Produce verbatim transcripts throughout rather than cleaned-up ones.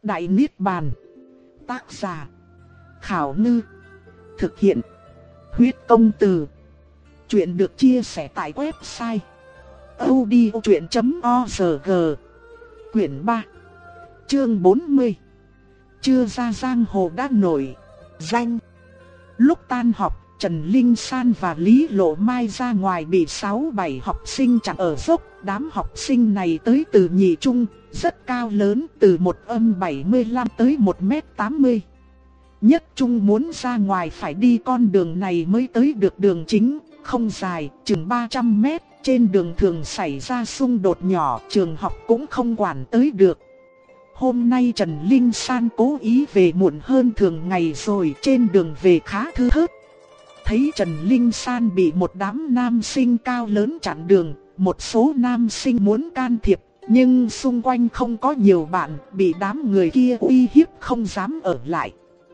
Đại Niết Bàn. Tác giả Khảo Ngư. Thực hiện Huyết Công Từ. Chuyện được chia sẻ tại website audiochuyện chấm org. Quyển ba, chương bốn mươi. Chưa ra giang hồ đã nổi danh. Lúc tan học, Trần Linh San và Lý Lộ Mai ra ngoài bị sáu bảy học sinh chặn ở dốc. Đám học sinh này tới từ nhị trung, rất cao lớn, từ một âm bảy mươi lăm tới một mét tám mươi. Nhất trung muốn ra ngoài phải đi con đường này mới tới được đường chính, không dài, chừng ba trăm mét. Trên đường thường xảy ra xung đột nhỏ, trường học cũng không quản tới được. Hôm nay Trần Linh San cố ý về muộn hơn thường ngày rồi, trên đường về khá thưa thớt. Thấy Trần Linh San bị một đám nam sinh cao lớn chặn đường, một số nam sinh muốn can thiệp, nhưng xung quanh không có nhiều bạn, bị đám người kia uy hiếp không dám ở lại.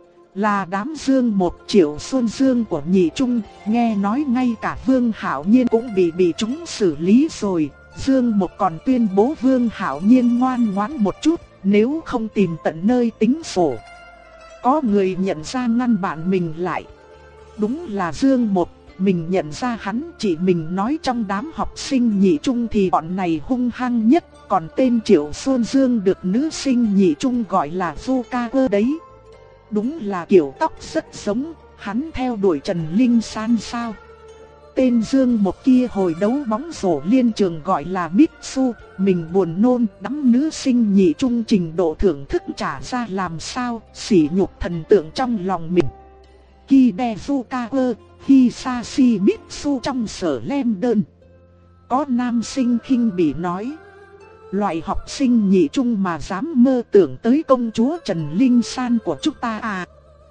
Là đám Dương Một, Triệu Xuân Dương của nhị trung, nghe nói ngay cả Vương Hạo Nhiên cũng bị bị chúng xử lý rồi. Dương Một còn tuyên bố Vương Hạo Nhiên ngoan ngoãn một chút, nếu không tìm tận nơi tính sổ. Có người nhận ra ngăn bạn mình lại. Đúng là Dương Một, mình nhận ra hắn, chỉ mình nói trong đám học sinh nhị trung thì bọn này hung hăng nhất. Còn tên Triệu Xuân Dương được nữ sinh nhị trung gọi là Vu Ca Cơ đấy. Đúng là kiểu tóc rất giống, hắn theo đuổi Trần Linh San sao? Tên Dương Một kia hồi đấu bóng rổ liên trường gọi là Mitsu, mình buồn nôn, đám nữ sinh nhị trung trình độ thưởng thức trả ra làm sao, sỉ nhục thần tượng trong lòng mình. Kide Fukawa, Hisashi Mitsu trong sở lem đơn. Có nam sinh khinh bỉ nói: loại học sinh nhị trung mà dám mơ tưởng tới công chúa Trần Linh San của chúng ta à?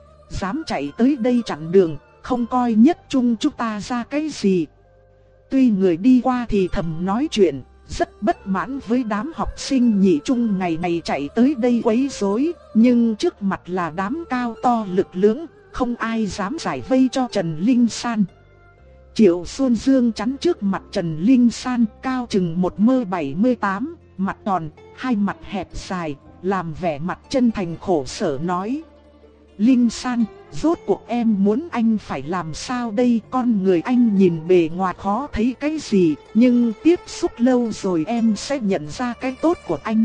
Dám chạy tới đây chặn đường, không coi nhất trung chúng ta ra cái gì. Tuy người đi qua thì thầm nói chuyện, rất bất mãn với đám học sinh nhị trung ngày ngày chạy tới đây quấy rối, nhưng trước mặt là đám cao to lực lưỡng, không ai dám giải vây cho Trần Linh San. Triệu Xuân Dương chắn trước mặt Trần Linh San, cao chừng một mét bảy mươi tám, mặt tròn, hai mặt hẹp dài, làm vẻ mặt chân thành khổ sở nói: Linh San, rốt cuộc em muốn anh phải làm sao đây? Con người anh nhìn bề ngoài khó thấy cái gì, nhưng tiếp xúc lâu rồi em sẽ nhận ra cái tốt của anh.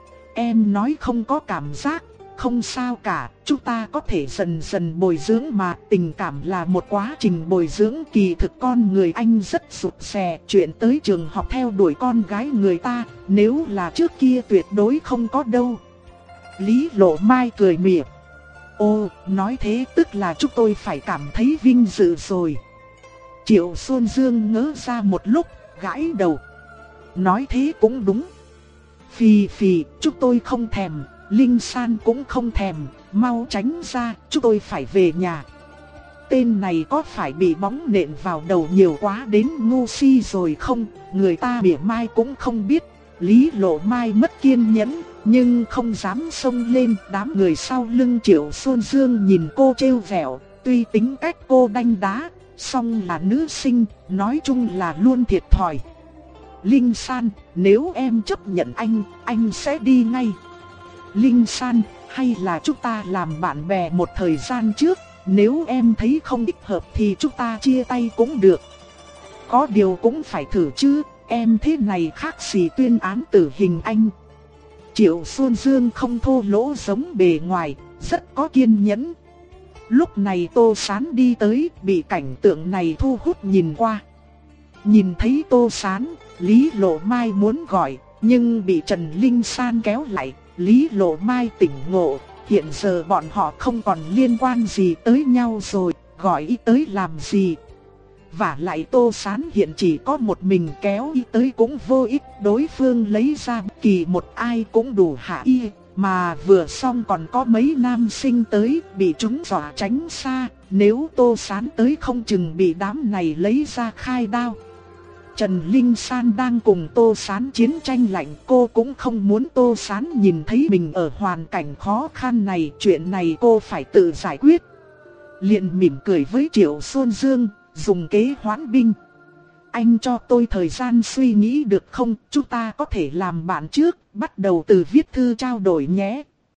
Em nói không có cảm giác, không sao cả, chúng ta có thể dần dần bồi dưỡng mà. Tình cảm là một quá trình bồi dưỡng, kỳ thực con người anh rất rụt rè. Chuyện tới trường học theo đuổi con gái người ta, nếu là trước kia tuyệt đối không có đâu. Lý Lộ Mai cười mỉa: Ồ, nói thế tức là chúng tôi phải cảm thấy vinh dự rồi. Triệu Xuân Dương ngớ ra một lúc, gãi đầu: Nói thế cũng đúng. Phì phì, chúng tôi không thèm. Linh San cũng không thèm, mau tránh ra, chúng tôi phải về nhà. Tên này có phải bị bóng nện vào đầu nhiều quá đến ngu si rồi không? Người ta mỉa mai cũng không biết. Lý Lộ Mai mất kiên nhẫn, nhưng không dám xông lên. Đám người sau lưng Triệu Xuân Dương nhìn cô trêu vẹo, tuy tính cách cô đanh đá, song là nữ sinh, nói chung là luôn thiệt thòi. Linh San, nếu em chấp nhận anh, anh sẽ đi ngay. Linh San, hay là chúng ta làm bạn bè một thời gian trước, nếu em thấy không thích hợp thì chúng ta chia tay cũng được. Có điều cũng phải thử chứ, em thế này khác gì tuyên án tử hình anh. Triệu Xuân Dương không thô lỗ giống bề ngoài, rất có kiên nhẫn. Lúc này Tô Sán đi tới, bị cảnh tượng này thu hút nhìn qua. Nhìn thấy Tô Sán, Lý Lộ Mai muốn gọi, nhưng bị Trần Linh San kéo lại. Lý Lộ Mai tỉnh ngộ, hiện giờ bọn họ không còn liên quan gì tới nhau rồi, gọi y tới làm gì. Vả lại Tô Sán hiện chỉ có một mình, kéo y tới cũng vô ích, đối phương lấy ra bất kỳ một ai cũng đủ hạ y. Mà vừa xong còn có mấy nam sinh tới, bị chúng dọa tránh xa, nếu Tô Sán tới không chừng bị đám này lấy ra khai đao. Trần Linh San đang cùng Tô Sán chiến tranh lạnh, cô cũng không muốn Tô Sán nhìn thấy mình ở hoàn cảnh khó khăn này, chuyện này cô phải tự giải quyết. Liền mỉm cười với Triệu Xuân Dương, dùng kế hoãn binh. Anh cho tôi thời gian suy nghĩ được không, chúng ta có thể làm bạn trước, bắt đầu từ viết thư trao đổi nhé.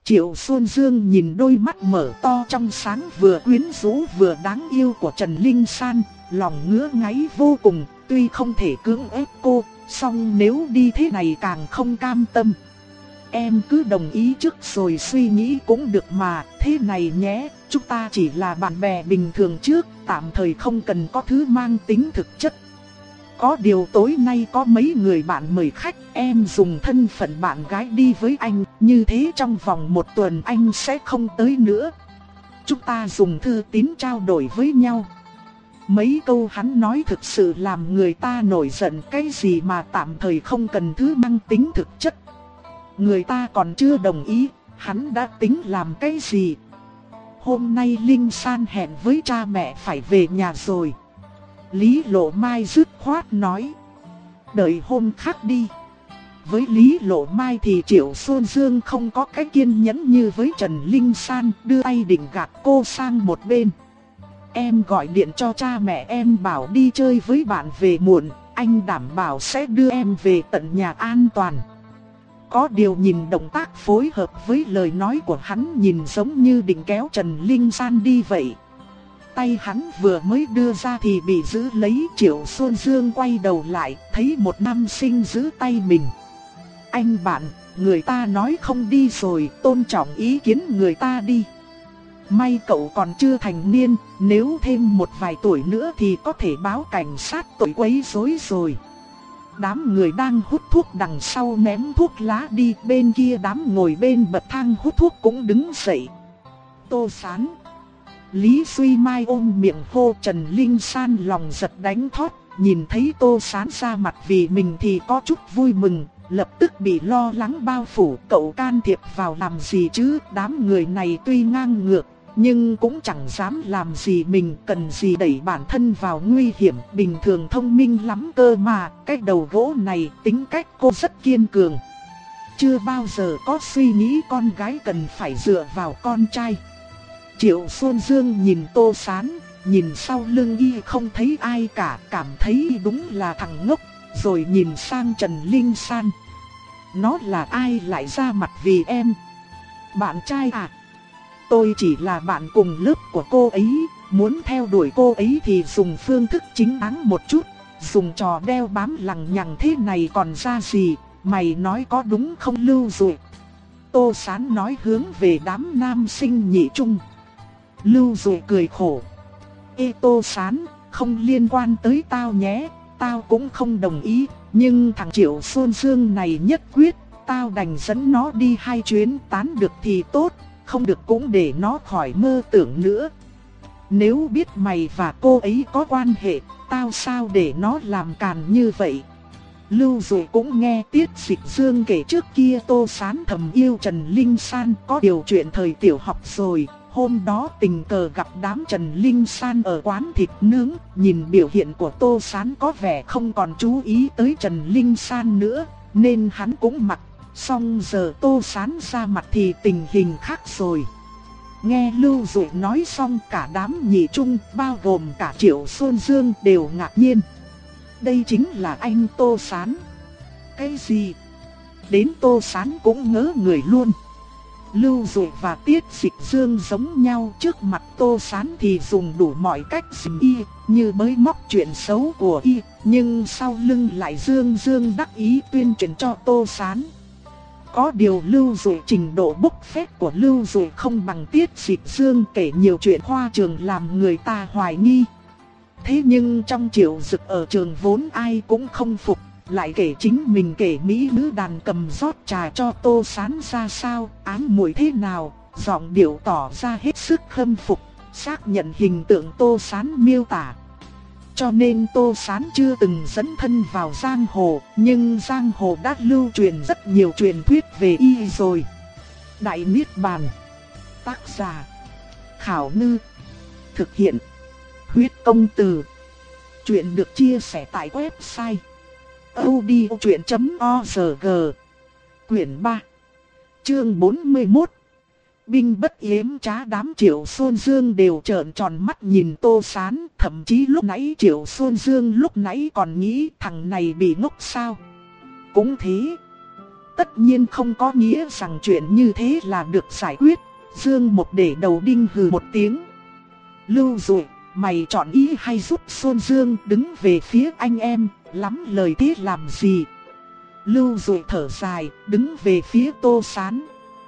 Triệu Xuân Dương nhìn đôi mắt mở to trong sáng vừa quyến rũ vừa đáng yêu của Trần Linh San, lòng ngứa ngáy vô cùng, tuy không thể cưỡng ép cô, song nếu đi thế này càng không cam tâm. Em cứ đồng ý trước rồi suy nghĩ cũng được mà, thế này nhé, chúng ta chỉ là bạn bè bình thường trước, tạm thời không cần có thứ mang tính thực chất. Có điều tối nay có mấy người bạn mời khách, em dùng thân phận bạn gái đi với anh, như thế trong vòng một tuần anh sẽ không tới nữa. Chúng ta dùng thư tín trao đổi với nhau. Mấy câu hắn nói thực sự làm người ta nổi giận, cái gì mà tạm thời không cần thứ mang tính thực chất. Người ta còn chưa đồng ý, hắn đã tính làm cái gì? Hôm nay Linh San hẹn với cha mẹ phải về nhà rồi. Lý Lộ Mai dứt khoát nói. Đợi hôm khác đi. Với Lý Lộ Mai thì Triệu Xuân Dương không có cái kiên nhẫn như với Trần Linh San, đưa tay định gạt cô sang một bên. Em gọi điện cho cha mẹ em bảo đi chơi với bạn về muộn, anh đảm bảo sẽ đưa em về tận nhà an toàn. Có điều nhìn động tác phối hợp với lời nói của hắn nhìn giống như định kéo Trần Linh San đi vậy. Tay hắn vừa mới đưa ra thì bị giữ lấy. Triệu Xuân Dương quay đầu lại, thấy một nam sinh giữ tay mình. Anh bạn, người ta nói không đi rồi, tôn trọng ý kiến người ta đi. May cậu còn chưa thành niên, nếu thêm một vài tuổi nữa thì có thể báo cảnh sát tội quấy rối rồi. Đám người đang hút thuốc đằng sau ném thuốc lá đi, bên kia đám ngồi bên bậc thang hút thuốc cũng đứng dậy. Tô Sán. Lý Duy Mai ôm miệng hô. Trần Linh San lòng giật đánh thót, nhìn thấy Tô Sán ra mặt vì mình thì có chút vui mừng, lập tức bị lo lắng bao phủ. Cậu can thiệp vào làm gì chứ, đám người này tuy ngang ngược, nhưng cũng chẳng dám làm gì mình, cần gì đẩy bản thân vào nguy hiểm, bình thường thông minh lắm cơ mà, cái đầu gỗ này tính cách cô rất kiên cường. Chưa bao giờ có suy nghĩ con gái cần phải dựa vào con trai. Triệu Xuân Dương nhìn Tô Sán, nhìn sau lưng y không thấy ai cả, cảm thấy đúng là thằng ngốc, rồi nhìn sang Trần Linh San. Nó là ai lại ra mặt vì em? Bạn trai à? Tôi chỉ là bạn cùng lớp của cô ấy, muốn theo đuổi cô ấy thì dùng phương thức chính đáng một chút, dùng trò đeo bám lằng nhằng thế này còn ra gì, mày nói có đúng không Lưu Dụ? Tô Sán nói hướng về đám nam sinh nhị trung. Lưu Dụ cười khổ. Ê Tô Sán, không liên quan tới tao nhé, tao cũng không đồng ý, nhưng thằng Triệu Xuân Dương này nhất quyết, tao đành dẫn nó đi hai chuyến, tán được thì tốt, không được cũng để nó khỏi mơ tưởng nữa. Nếu biết mày và cô ấy có quan hệ, tao sao để nó làm càn như vậy? Lưu Dụ cũng nghe Tiết Dịch Dương kể trước kia Tô Sán thầm yêu Trần Linh San, có điều chuyện thời tiểu học rồi. Hôm đó tình cờ gặp đám Trần Linh San ở quán thịt nướng, nhìn biểu hiện của Tô Sán có vẻ không còn chú ý tới Trần Linh San nữa, nên hắn cũng mặc. Xong giờ Tô Sán ra mặt thì tình hình khác rồi. Nghe Lưu Dụ nói xong, cả đám nhị trung, bao gồm cả Triệu Xuân Dương đều ngạc nhiên. Đây chính là anh Tô Sán. Cái gì? Đến Tô Sán cũng ngớ người luôn. Lưu Dụ và Tiết Dịch Dương giống nhau, trước mặt Tô Sán thì dùng đủ mọi cách dìm y, như bới móc chuyện xấu của y, nhưng sau lưng lại dương dương đắc ý tuyên truyền cho Tô Sán. Có điều Lưu Dụ trình độ bốc phét của Lưu Dụ không bằng Tiết Dịch Dương, kể nhiều chuyện khoa trường làm người ta hoài nghi. Thế nhưng trong Triệu Dực ở trường vốn ai cũng không phục, lại kể chính mình kể mỹ nữ đàn cầm rót trà cho Tô Sán ra sao, ám muội thế nào, giọng điệu tỏ ra hết sức khâm phục, xác nhận hình tượng Tô Sán miêu tả. Cho nên Tô Sán chưa từng dẫn thân vào giang hồ, nhưng giang hồ đã lưu truyền rất nhiều truyền thuyết về y rồi. Đại Niết Bàn. Tác giả Khảo Ngư. Thực hiện Huyết Công Từ. Chuyện được chia sẻ tại website audiochuyện chấm org. Quyển ba. Chương bốn mươi mốt. Binh bất yếm trá. Đám Triệu Xuân Dương đều trợn tròn mắt nhìn Tô Sán, thậm chí lúc nãy Triệu Xuân Dương lúc nãy còn nghĩ thằng này bị ngốc sao. Cũng thế, tất nhiên không có nghĩa rằng chuyện như thế là được giải quyết. Dương Một để đầu đinh hừ một tiếng. Lưu Dụ, mày chọn ý hay giúp Xuân Dương đứng về phía anh em, lắm lời thế làm gì? Lưu Dụ thở dài, đứng về phía Tô Sán.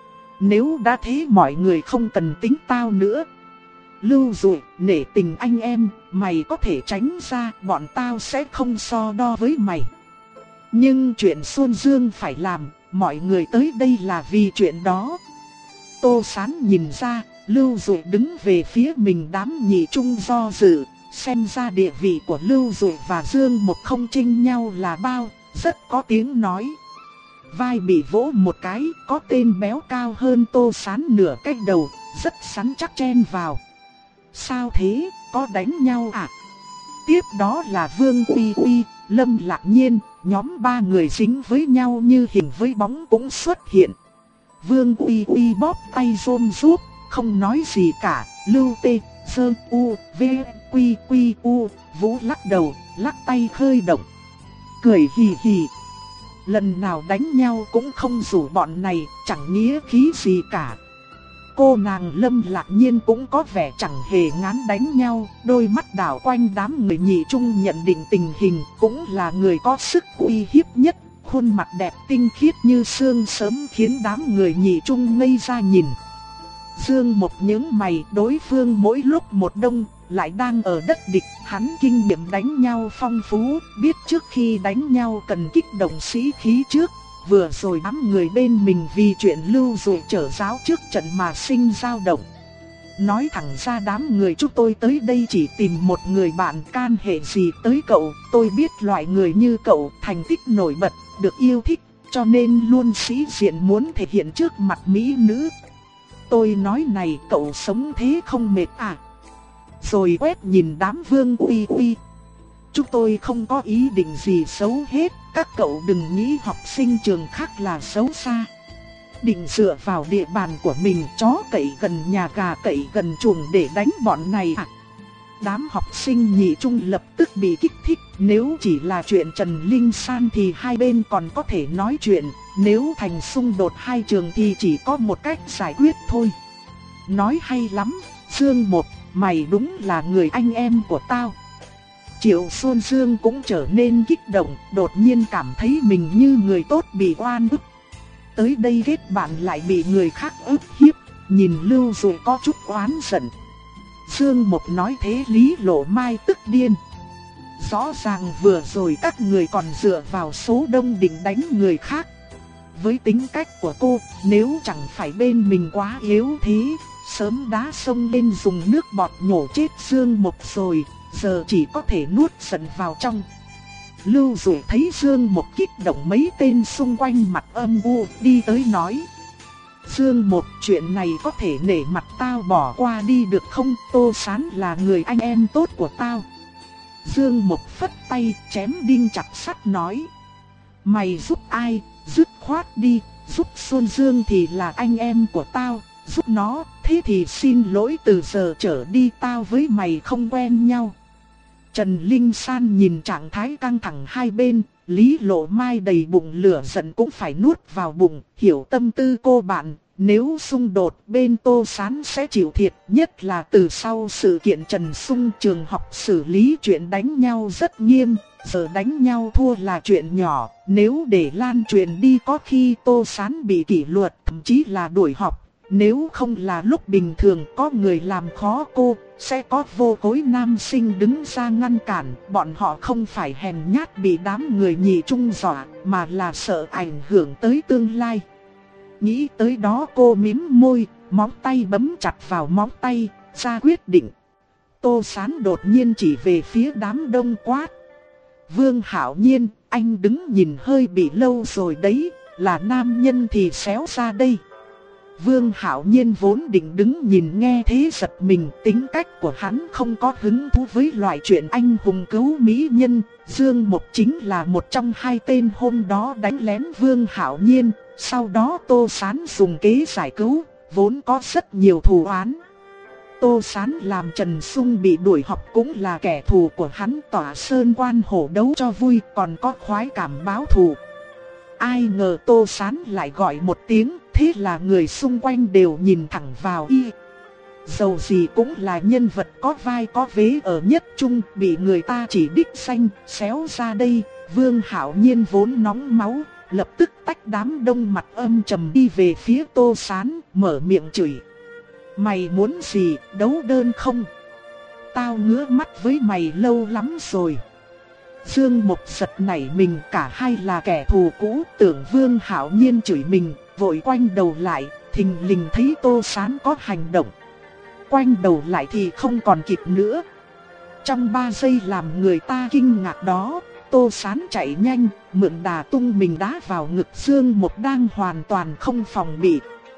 Nếu đã thế mọi người không cần tính tao nữa. Lưu Dụ, nể tình anh em, mày có thể tránh ra, bọn tao sẽ không so đo với mày. Nhưng chuyện Xuân Dương phải làm, mọi người tới đây là vì chuyện đó. Tô Sán nhìn ra, Lưu Dụ đứng về phía mình, đám nhị trung do dự, xem ra địa vị của Lưu Dụ và Dương Một không chênh nhau là bao, rất có tiếng nói. Vai bị vỗ một cái, có tên béo cao hơn Tô Sán nửa cái đầu, rất sắn chắc chen vào. Sao thế, có đánh nhau à? Tiếp đó là Vương Uy Uy, Lâm Lạc Nhiên, nhóm ba người dính với nhau như hình với bóng cũng xuất hiện. Vương Uy Uy bóp tay rôm rút, không nói gì cả. Lưu Tê, Sơ U, V, Quy Quy U, Vũ lắc đầu, lắc tay khơi động. Cười hì hì. Lần nào đánh nhau cũng không rủ bọn này, chẳng nghĩa khí gì cả. Cô nàng Lâm Lạc Nhiên cũng có vẻ chẳng hề ngán đánh nhau, đôi mắt đảo quanh đám người nhị trung nhận định tình hình, cũng là người có sức uy hiếp nhất, khuôn mặt đẹp tinh khiết như sương sớm khiến đám người nhị trung ngây ra nhìn. Dương Một nhướng mày, đối phương mỗi lúc một đông, lại đang ở đất địch, hắn kinh nghiệm đánh nhau phong phú, biết trước khi đánh nhau cần kích động sĩ khí trước. Vừa rồi đám người bên mình vì chuyện Lưu Dụ trở giáo trước trận mà sinh dao động. Nói thẳng ra đám người chúng tôi tới đây chỉ tìm một người bạn, can hệ gì tới cậu. Tôi biết loại người như cậu thành tích nổi bật, được yêu thích, cho nên luôn sĩ diện muốn thể hiện trước mặt mỹ nữ. Tôi nói này, cậu sống thế không mệt à? Rồi quét nhìn đám Vương Uy Uy. Chúng tôi không có ý định gì xấu hết, các cậu đừng nghĩ học sinh trường khác là xấu xa. Định dựa vào địa bàn của mình, chó cậy gần nhà gà cậy gần chuồng để đánh bọn này à? Đám học sinh nhị trung lập tức bị kích thích, nếu chỉ là chuyện Trần Linh San thì hai bên còn có thể nói chuyện, nếu thành xung đột hai trường thì chỉ có một cách giải quyết thôi. Nói hay lắm, Dương Một, mày đúng là người anh em của tao. Triệu Xuân Dương cũng trở nên kích động, đột nhiên cảm thấy mình như người tốt bị oan ức. Tới đây kết bạn lại bị người khác ức hiếp, nhìn Lưu Dụ có chút oán giận. Dương Một nói thế Lý Lộ Mai tức điên. Rõ ràng vừa rồi các người còn dựa vào số đông định đánh người khác. Với tính cách của cô, nếu chẳng phải bên mình quá yếu thế, sớm đá sông lên dùng nước bọt nhổ chết Dương Một rồi, giờ chỉ có thể nuốt giận vào trong. Lưu Dụ thấy Dương Một kích động, mấy tên xung quanh mặt âm u đi tới nói: Dương Một, chuyện này có thể nể mặt tao bỏ qua đi được không? Tô Sán là người anh em tốt của tao. Dương Một phất tay chém đinh chặt sắt nói: Mày giúp ai, dứt khoát đi, giúp Xuân Dương thì là anh em của tao, giúp nó, thế thì xin lỗi, từ giờ trở đi tao với mày không quen nhau. Trần Linh San nhìn trạng thái căng thẳng hai bên, Lý Lộ Mai đầy bụng lửa giận cũng phải nuốt vào bụng, hiểu tâm tư cô bạn. Nếu xung đột bên Tô Sán sẽ chịu thiệt, nhất là từ sau sự kiện Trần Sung trường học xử lý chuyện đánh nhau rất nghiêm, giờ đánh nhau thua là chuyện nhỏ, nếu để lan truyền đi có khi Tô Sán bị kỷ luật, thậm chí là đuổi học. Nếu không là lúc bình thường có người làm khó cô, sẽ có vô khối nam sinh đứng ra ngăn cản. Bọn họ không phải hèn nhát bị đám người nhị trung dọa, mà là sợ ảnh hưởng tới tương lai. Nghĩ tới đó cô mím môi, móng tay bấm chặt vào móng tay, ra quyết định. Tô Sán đột nhiên chỉ về phía đám đông quát: Vương Hạo Nhiên, anh đứng nhìn hơi bị lâu rồi đấy, là nam nhân thì xéo ra đây. Vương Hạo Nhiên vốn định đứng nhìn nghe thế giật mình, tính cách của hắn không có hứng thú với loại chuyện anh hùng cứu mỹ nhân. Dương Một chính là một trong hai tên hôm đó đánh lén Vương Hạo Nhiên, sau đó Tô Sán dùng kế giải cứu, vốn có rất nhiều thù oán. Tô Sán làm Trần Sung bị đuổi học cũng là kẻ thù của hắn, tỏa sơn quan hổ đấu cho vui, còn có khoái cảm báo thù. Ai ngờ Tô Sán lại gọi một tiếng, thế là người xung quanh đều nhìn thẳng vào y. Dầu gì cũng là nhân vật có vai có vế ở nhất trung, bị người ta chỉ đích danh, xéo ra đây. Vương Hạo Nhiên vốn nóng máu, lập tức tách đám đông mặt âm trầm đi về phía Tô Sán, mở miệng chửi. Mày muốn gì, đấu đơn không? Tao ngứa mắt với mày lâu lắm rồi. Dương Mộc giật nảy mình, cả hai là kẻ thù cũ, tưởng Vương Hạo Nhiên chửi mình, vội quay đầu lại, thình lình thấy Tô Sán có hành động. Quay đầu lại thì không còn kịp nữa. Trong ba giây làm người ta kinh ngạc đó, Tô Sán chạy nhanh, mượn đà tung mình đá vào ngực Dương Mộc đang hoàn toàn không phòng bị.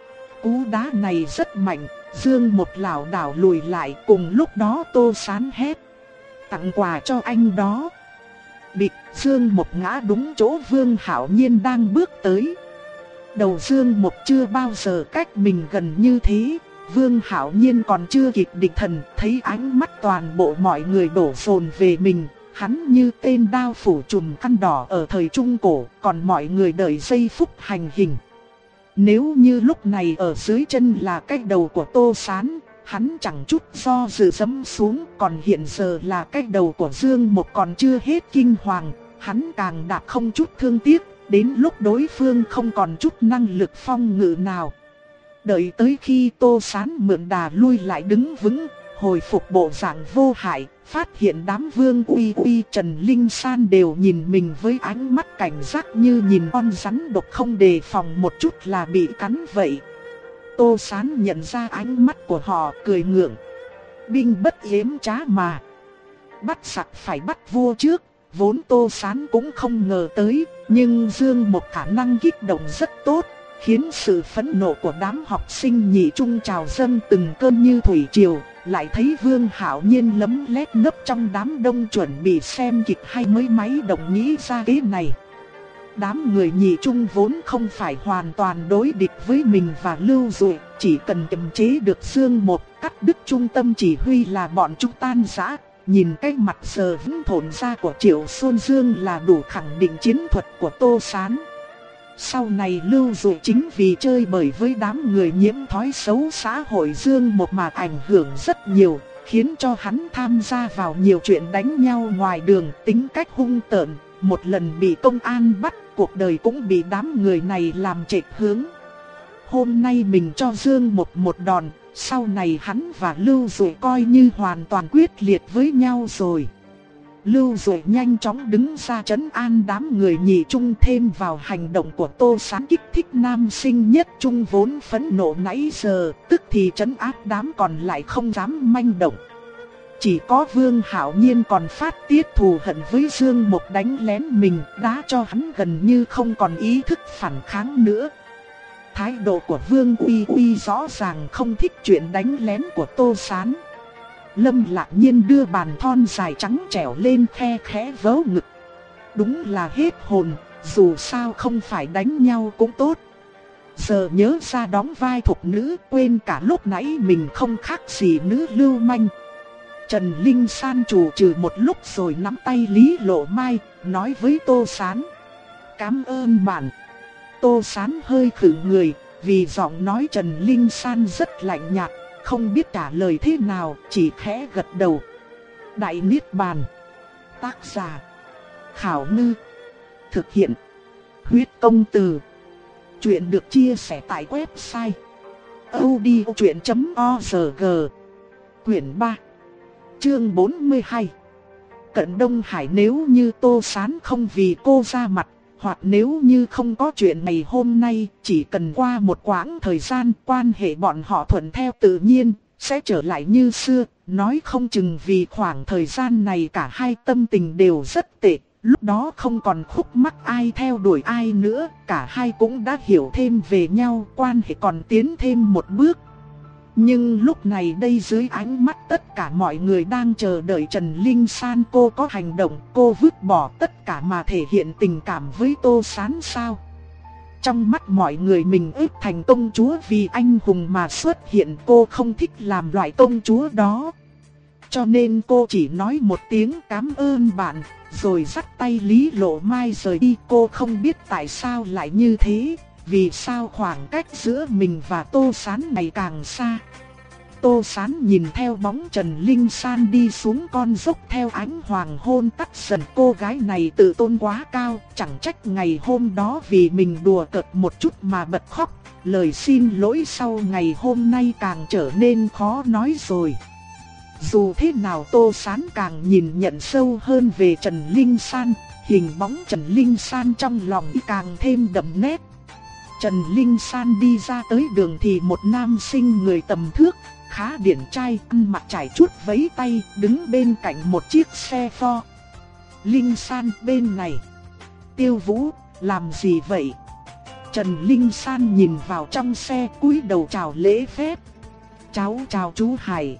Cú đá này rất mạnh, Dương Mộc lảo đảo lùi lại, cùng lúc đó Tô Sán hét: tặng quà cho anh đó. Bịch, Dương Mộc ngã đúng chỗ Vương Hạo Nhiên đang bước tới. Đầu Dương Mộc chưa bao giờ cách mình gần như thế. Vương Hạo Nhiên còn chưa kịp định thần, thấy ánh mắt toàn bộ mọi người đổ dồn về mình. Hắn như tên đao phủ trùm khăn đỏ ở thời Trung Cổ, còn mọi người đợi giây phút hành hình. Nếu như lúc này ở dưới chân là cái đầu của Tô Sán, hắn chẳng chút do dự giẫm xuống, còn hiện giờ là cái đầu của Dương Mộc còn chưa hết kinh hoàng, hắn càng đạp không chút thương tiếc, đến lúc đối phương không còn chút năng lực phong ngự nào. Đợi tới khi Tô Sán mượn đà lui lại đứng vững, hồi phục bộ dạng vô hại, phát hiện đám Vương Uy Uy, Trần Linh San đều nhìn mình với ánh mắt cảnh giác như nhìn con rắn độc không đề phòng một chút là bị cắn vậy. Tô Sán nhận ra ánh mắt của họ, cười ngượng. Binh bất yếm trá mà. Bắt giặc phải bắt vua trước, vốn Tô Sán cũng không ngờ tới, nhưng Dương Mộc khả năng kích động rất tốt, khiến sự phẫn nộ của đám học sinh nhị trung trào dâng từng cơn như thủy triều. Lại thấy Vương Hạo Nhiên lấm lét nấp trong đám đông chuẩn bị xem kịch hay mới máy động nghĩ ra kế này. Đám người nhị trung vốn không phải hoàn toàn đối địch với mình và Lưu Dụ, chỉ cần kiềm chế được Dương Mộc, cắt đứt trung tâm chỉ huy là bọn chúng tan rã. Nhìn cái mặt giờ vẫn thổn ra của Triệu Xuân Dương là đủ khẳng định chiến thuật của Tô Sán. Sau này Lưu Dụ chính vì chơi bời với đám người nhiễm thói xấu xã hội Dương Mộc mà ảnh hưởng rất nhiều, khiến cho hắn tham gia vào nhiều chuyện đánh nhau ngoài đường, tính cách hung tợn, một lần bị công an bắt, cuộc đời cũng bị đám người này làm chệch hướng. Hôm nay mình cho Dương Mộc một đòn, sau này hắn và Lưu Dụ coi như hoàn toàn quyết liệt với nhau rồi. Lưu Dụ nhanh chóng đứng ra trấn an đám người nhị trung, thêm vào hành động của Tô Sán kích thích nam sinh nhất trung vốn phẫn nộ nãy giờ, tức thì trấn áp đám còn lại không dám manh động. Chỉ có Vương Hạo Nhiên còn phát tiết thù hận với Dương Mộc đánh lén mình, đá cho hắn gần như không còn ý thức phản kháng nữa. Thái độ của Vương Uy Uy rõ ràng không thích chuyện đánh lén của Tô Sán. Lâm Lạc Nhiên đưa bàn thon dài trắng trẻo lên khe khẽ vớ ngực. Đúng là hết hồn, dù sao không phải đánh nhau cũng tốt. Giờ nhớ ra đóng vai thục nữ, quên cả lúc nãy mình không khác gì nữ lưu manh. Trần Linh San chủ trừ một lúc rồi nắm tay Lý Lộ Mai, nói với Tô Sán: cảm ơn bạn. Tô Sán hơi khựng người, vì giọng nói Trần Linh San rất lạnh nhạt, không biết trả lời thế nào, chỉ khẽ gật đầu. Đại Niết Bàn. Tác giả: Khảo Ngư. Thực hiện: Huyết Công Từ. Chuyện được chia sẻ tại website audiochuyện chấm org. Quyển ba, chương bốn mươi hai. Cận Đông Hải. Nếu như Tô Sán không vì cô ra mặt, hoặc nếu như không có chuyện này hôm nay, chỉ cần qua một quãng thời gian, quan hệ bọn họ thuận theo tự nhiên, sẽ trở lại như xưa. Nói không chừng vì khoảng thời gian này cả hai tâm tình đều rất tệ, lúc đó không còn khúc mắc ai theo đuổi ai nữa, cả hai cũng đã hiểu thêm về nhau, quan hệ còn tiến thêm một bước. Nhưng lúc này đây dưới ánh mắt tất cả mọi người đang chờ đợi Trần Linh San, cô có hành động, cô vứt bỏ tất cả mà thể hiện tình cảm với Tô Sán sao? Trong mắt mọi người mình ép thành công chúa vì anh hùng mà xuất hiện, cô không thích làm loại công chúa đó. Cho nên cô chỉ nói một tiếng cảm ơn bạn, rồi dắt tay Lý Lộ Mai rời đi. Cô không biết tại sao lại như thế, vì sao khoảng cách giữa mình và Tô Sán ngày càng xa. Tô Sán nhìn theo bóng Trần Linh San đi xuống con dốc theo ánh hoàng hôn tắt dần. Cô gái này tự tôn quá cao, chẳng trách ngày hôm đó vì mình đùa cợt một chút mà bật khóc. Lời xin lỗi sau ngày hôm nay càng trở nên khó nói rồi. Dù thế nào Tô Sán càng nhìn nhận sâu hơn về Trần Linh San, hình bóng Trần Linh San trong lòng càng thêm đậm nét. Trần Linh San đi ra tới đường thì một nam sinh người tầm thước, khá điển trai, ăn mặc trải chuốt vẫy tay, đứng bên cạnh một chiếc xe Ford. Linh San bên này. Tiêu Vũ, làm gì vậy? Trần Linh San nhìn vào trong xe cúi đầu chào lễ phép. Cháu chào chú Hải.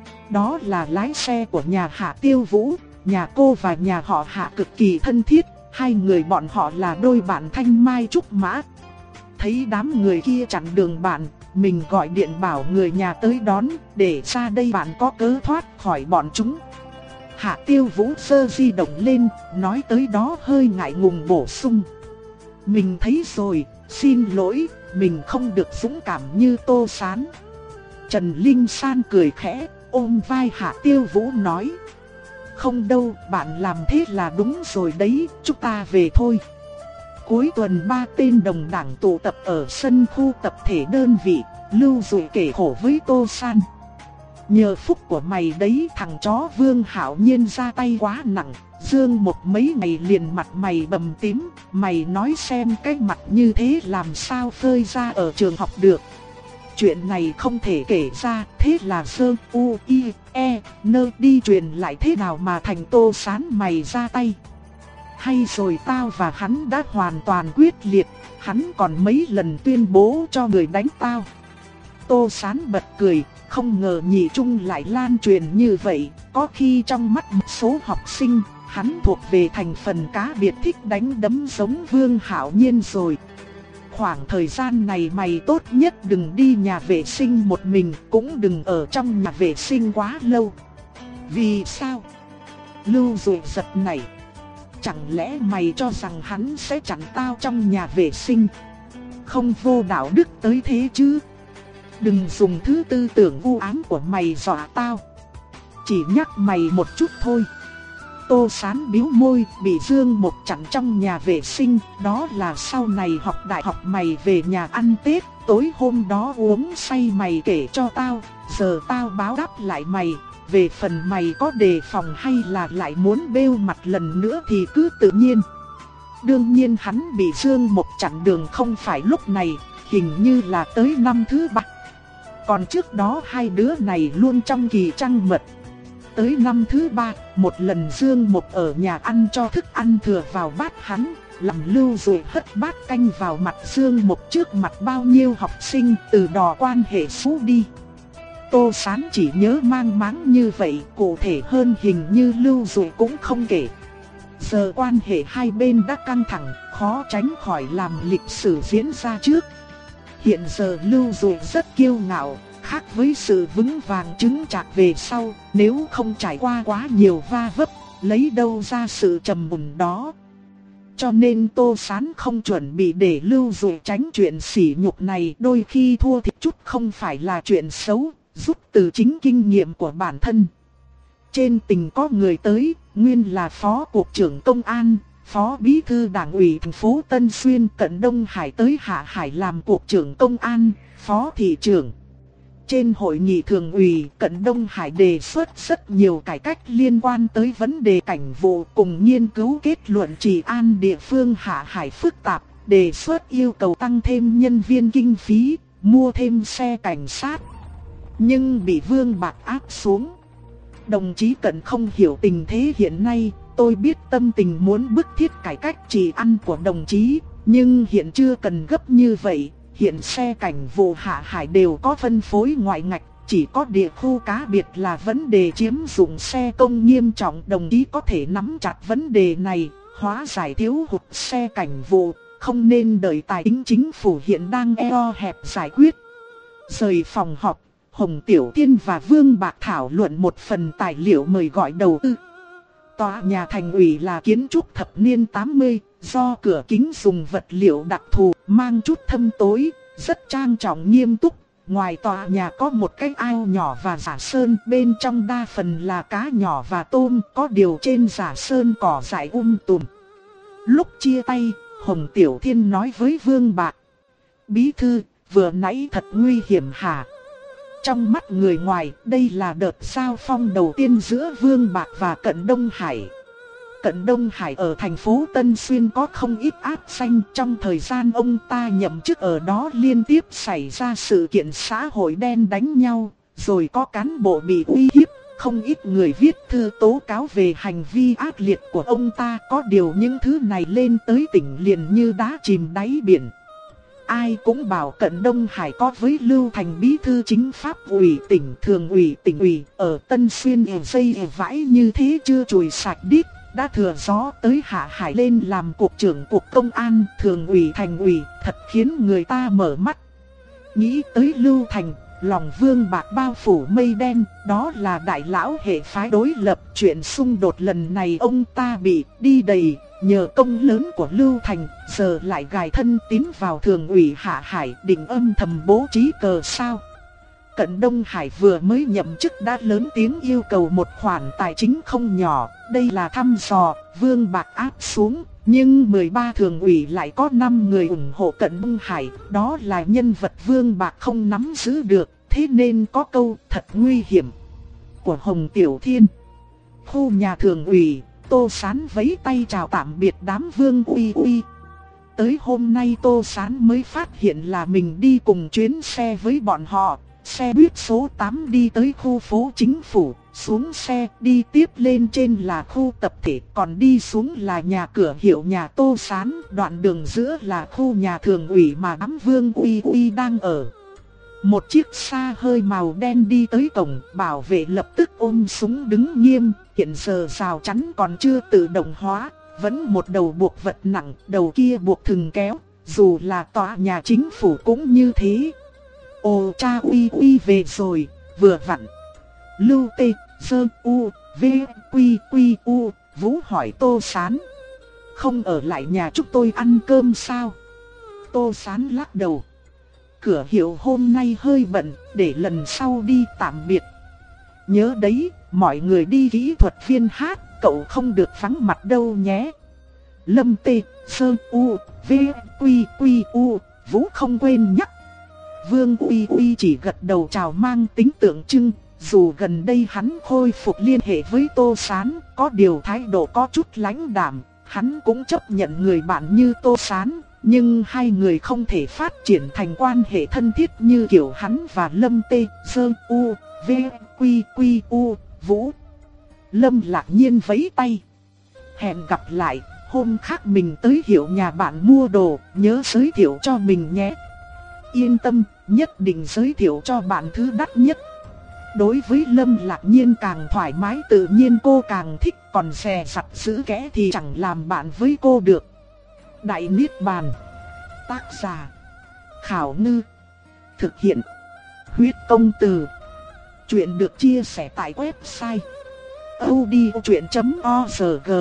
Đó là lái xe của nhà Hạ Tiêu Vũ, nhà cô và nhà họ Hạ cực kỳ thân thiết, hai người bọn họ là đôi bạn thanh mai trúc mã. Thấy đám người kia chặn đường bạn, mình gọi điện bảo người nhà tới đón, để ra đây bạn có cớ thoát khỏi bọn chúng. Hạ Tiêu Vũ giơ di động lên, nói tới đó hơi ngại ngùng bổ sung. Mình thấy rồi, xin lỗi, mình không được dũng cảm như Tô Sán. Trần Linh San cười khẽ, ôm vai Hạ Tiêu Vũ nói. Không đâu, bạn làm thế là đúng rồi đấy, chúng ta về thôi. Cuối tuần ba tên đồng đảng tụ tập ở sân khu tập thể đơn vị, Lưu Dụ kể khổ với Tô San. Nhờ phúc của mày đấy, thằng chó Vương Hạo Nhiên ra tay quá nặng, Dương một mấy ngày liền mặt mày bầm tím, mày nói xem cái mặt như thế làm sao phơi ra ở trường học được. Chuyện này không thể kể ra, thế là Sơ U I E Nơ đi truyền lại thế nào mà thành Tô Sán mày ra tay. Hay rồi, tao và hắn đã hoàn toàn quyết liệt, hắn còn mấy lần tuyên bố cho người đánh tao. Tô Sán bật cười, không ngờ nhị trung lại lan truyền như vậy. Có khi trong mắt một số học sinh, hắn thuộc về thành phần cá biệt thích đánh đấm giống Vương Hạo Nhiên rồi. Khoảng thời gian này mày tốt nhất đừng đi nhà vệ sinh một mình, cũng đừng ở trong nhà vệ sinh quá lâu. Vì sao? Lưu Dụ giật nảy. Chẳng lẽ mày cho rằng hắn sẽ chặn tao trong nhà vệ sinh? Không vô đạo đức tới thế chứ. Đừng dùng thứ tư tưởng u ám của mày dọa tao. Chỉ nhắc mày một chút thôi. Tô Sán bĩu môi, bị Dương Mộc chặn trong nhà vệ sinh. Đó là sau này học đại học mày về nhà ăn Tết, tối hôm đó uống say mày kể cho tao. Giờ tao báo đáp lại mày. Về phần mày có đề phòng hay là lại muốn bêu mặt lần nữa thì cứ tự nhiên. Đương nhiên hắn bị Dương Mộc chặn đường không phải lúc này, hình như là tới năm thứ ba. Còn trước đó hai đứa này luôn trong kỳ trăng mật. Tới năm thứ ba, một lần Dương Mộc ở nhà ăn cho thức ăn thừa vào bát hắn, làm Lưu Dụ hất bát canh vào mặt Dương Mộc trước mặt bao nhiêu học sinh, từ đò quan hệ xú đi. Tô Sán chỉ nhớ mang máng như vậy, cụ thể hơn hình như Lưu Dụ cũng không kể. Giờ quan hệ hai bên đã căng thẳng, khó tránh khỏi làm lịch sử diễn ra trước. Hiện giờ Lưu Dụ rất kiêu ngạo, khác với sự vững vàng chứng chạc về sau, nếu không trải qua quá nhiều va vấp, lấy đâu ra sự trầm mùn đó. Cho nên Tô Sán không chuẩn bị để Lưu Dụ tránh chuyện sỉ nhục này, đôi khi thua thì chút không phải là chuyện xấu, rút từ chính kinh nghiệm của bản thân. Trên tỉnh có người tới, nguyên là Phó Cục trưởng Công an, Phó Bí thư Đảng ủy thành phố Tân Xuyên Cận Đông Hải tới Hạ Hải làm Cục trưởng Công an, Phó Thị trưởng. Trên hội nghị thường ủy, Cận Đông Hải đề xuất rất nhiều cải cách liên quan tới vấn đề cảnh vụ cùng nghiên cứu kết luận trị an địa phương Hạ Hải phức tạp, đề xuất yêu cầu tăng thêm nhân viên kinh phí, mua thêm xe cảnh sát. Nhưng bị Vương Bạc áp xuống. Đồng chí Cận không hiểu tình thế hiện nay, tôi biết tâm tình muốn bức thiết cải cách trị an của đồng chí, nhưng hiện chưa cần gấp như vậy. Hiện xe cảnh vụ Hạ Hải đều có phân phối ngoại ngạch, chỉ có địa khu cá biệt là vấn đề chiếm dụng xe công nghiêm trọng. Đồng chí có thể nắm chặt vấn đề này, hóa giải thiếu hụt xe cảnh vụ, không nên đợi tài chính chính phủ hiện đang eo hẹp giải quyết. Rời phòng họp, Hồng Tiểu Thiên và Vương Bạc thảo luận một phần tài liệu mời gọi đầu tư. Tòa nhà thành ủy là kiến trúc thập niên tám mươi, do cửa kính dùng vật liệu đặc thù, mang chút thâm tối, rất trang trọng nghiêm túc. Ngoài tòa nhà có một cái ao nhỏ và giả sơn, bên trong đa phần là cá nhỏ và tôm, có điều trên giả sơn cỏ dại um tùm. Lúc chia tay, Hồng Tiểu Thiên nói với Vương Bạc: Bí thư, vừa nãy thật nguy hiểm hả? Trong mắt người ngoài, đây là đợt giao phong đầu tiên giữa Vương Bạc và Cận Đông Hải. Cận Đông Hải ở thành phố Tân Xuyên có không ít ác xanh, trong thời gian ông ta nhậm chức ở đó liên tiếp xảy ra sự kiện xã hội đen đánh nhau, rồi có cán bộ bị uy hiếp, không ít người viết thư tố cáo về hành vi ác liệt của ông ta. Có điều những thứ này lên tới tỉnh liền như đá chìm đáy biển. Ai cũng bảo Cận Đông Hải có với Lưu Thành bí thư chính pháp ủy tỉnh, thường ủy tỉnh ủy ở Tân Xuyên ề dây ề vãi như thế chưa chùi sạch đít. Đã thừa gió tới Hạ Hải lên làm cục trưởng cục công an, thường ủy thành ủy, thật khiến người ta mở mắt. Nghĩ tới Lưu Thành, lòng Vương Bạc bao phủ mây đen, đó là đại lão hệ phái đối lập. Chuyện xung đột lần này ông ta bị đi đầy, nhờ công lớn của Lưu Thành, giờ lại gài thân tín vào thường ủy Hạ Hải, định âm thầm bố trí cờ sao. Cận Đông Hải vừa mới nhậm chức đã lớn tiếng yêu cầu một khoản tài chính không nhỏ, đây là thăm dò. Vương Bạc áp xuống, nhưng mười ba thường ủy lại có năm người ủng hộ Cận Đông Hải, đó là nhân vật Vương Bạc không nắm giữ được, thế nên có câu thật nguy hiểm của Hồng Tiểu Thiên. Khu nhà thường ủy, Tô Sán vẫy tay chào tạm biệt đám Vương uy uy. Tới hôm nay Tô Sán mới phát hiện là mình đi cùng chuyến xe với bọn họ. Xe buýt số tám đi tới khu phố chính phủ, xuống xe đi tiếp lên trên là khu tập thể, còn đi xuống là nhà cửa hiệu nhà Tô Sán, đoạn đường giữa là khu nhà thường ủy mà đám Vương uy uy đang ở. Một chiếc xa hơi màu đen đi tới cổng, bảo vệ lập tức ôm súng đứng nghiêm, hiện giờ rào chắn còn chưa tự động hóa, vẫn một đầu buộc vật nặng, đầu kia buộc thừng kéo, dù là tòa nhà chính phủ cũng như thế. Ồ cha uy uy về rồi, vừa vặn. Lưu Tê, Sơ U, V, Quy Quy U, Vũ hỏi Tô Sán: Không ở lại nhà chúng tôi ăn cơm sao? Tô Sán lắc đầu: Cửa hiệu hôm nay hơi bận, để lần sau đi tạm biệt. Nhớ đấy, mọi người đi kỹ thuật viên hát, cậu không được vắng mặt đâu nhé. Lâm Tê, Sơ U, V, Quy Quy U, Vũ không quên nhắc. Vương Uy Uy chỉ gật đầu chào mang tính tượng trưng, dù gần đây hắn khôi phục liên hệ với Tô Sán, có điều thái độ có chút lãnh đạm, hắn cũng chấp nhận người bạn như Tô Sán, nhưng hai người không thể phát triển thành quan hệ thân thiết như kiểu hắn và Lâm Tê, Sơ U, V, Quy Quy U, Vũ. Lâm Lạc Nhiên vẫy tay: Hẹn gặp lại, hôm khác mình tới hiệu nhà bạn mua đồ, nhớ giới thiệu cho mình nhé. Yên tâm, nhất định giới thiệu cho bạn thứ đắt nhất. Đối với Lâm Lạc Nhiên càng thoải mái tự nhiên cô càng thích, còn dè dặt giữ kẽ thì chẳng làm bạn với cô được. Đại Niết Bàn. Tác giả: Khảo Ngư. Thực hiện: Huyết Công Từ. Chuyện được chia sẻ tại website audiochuyện chấm org.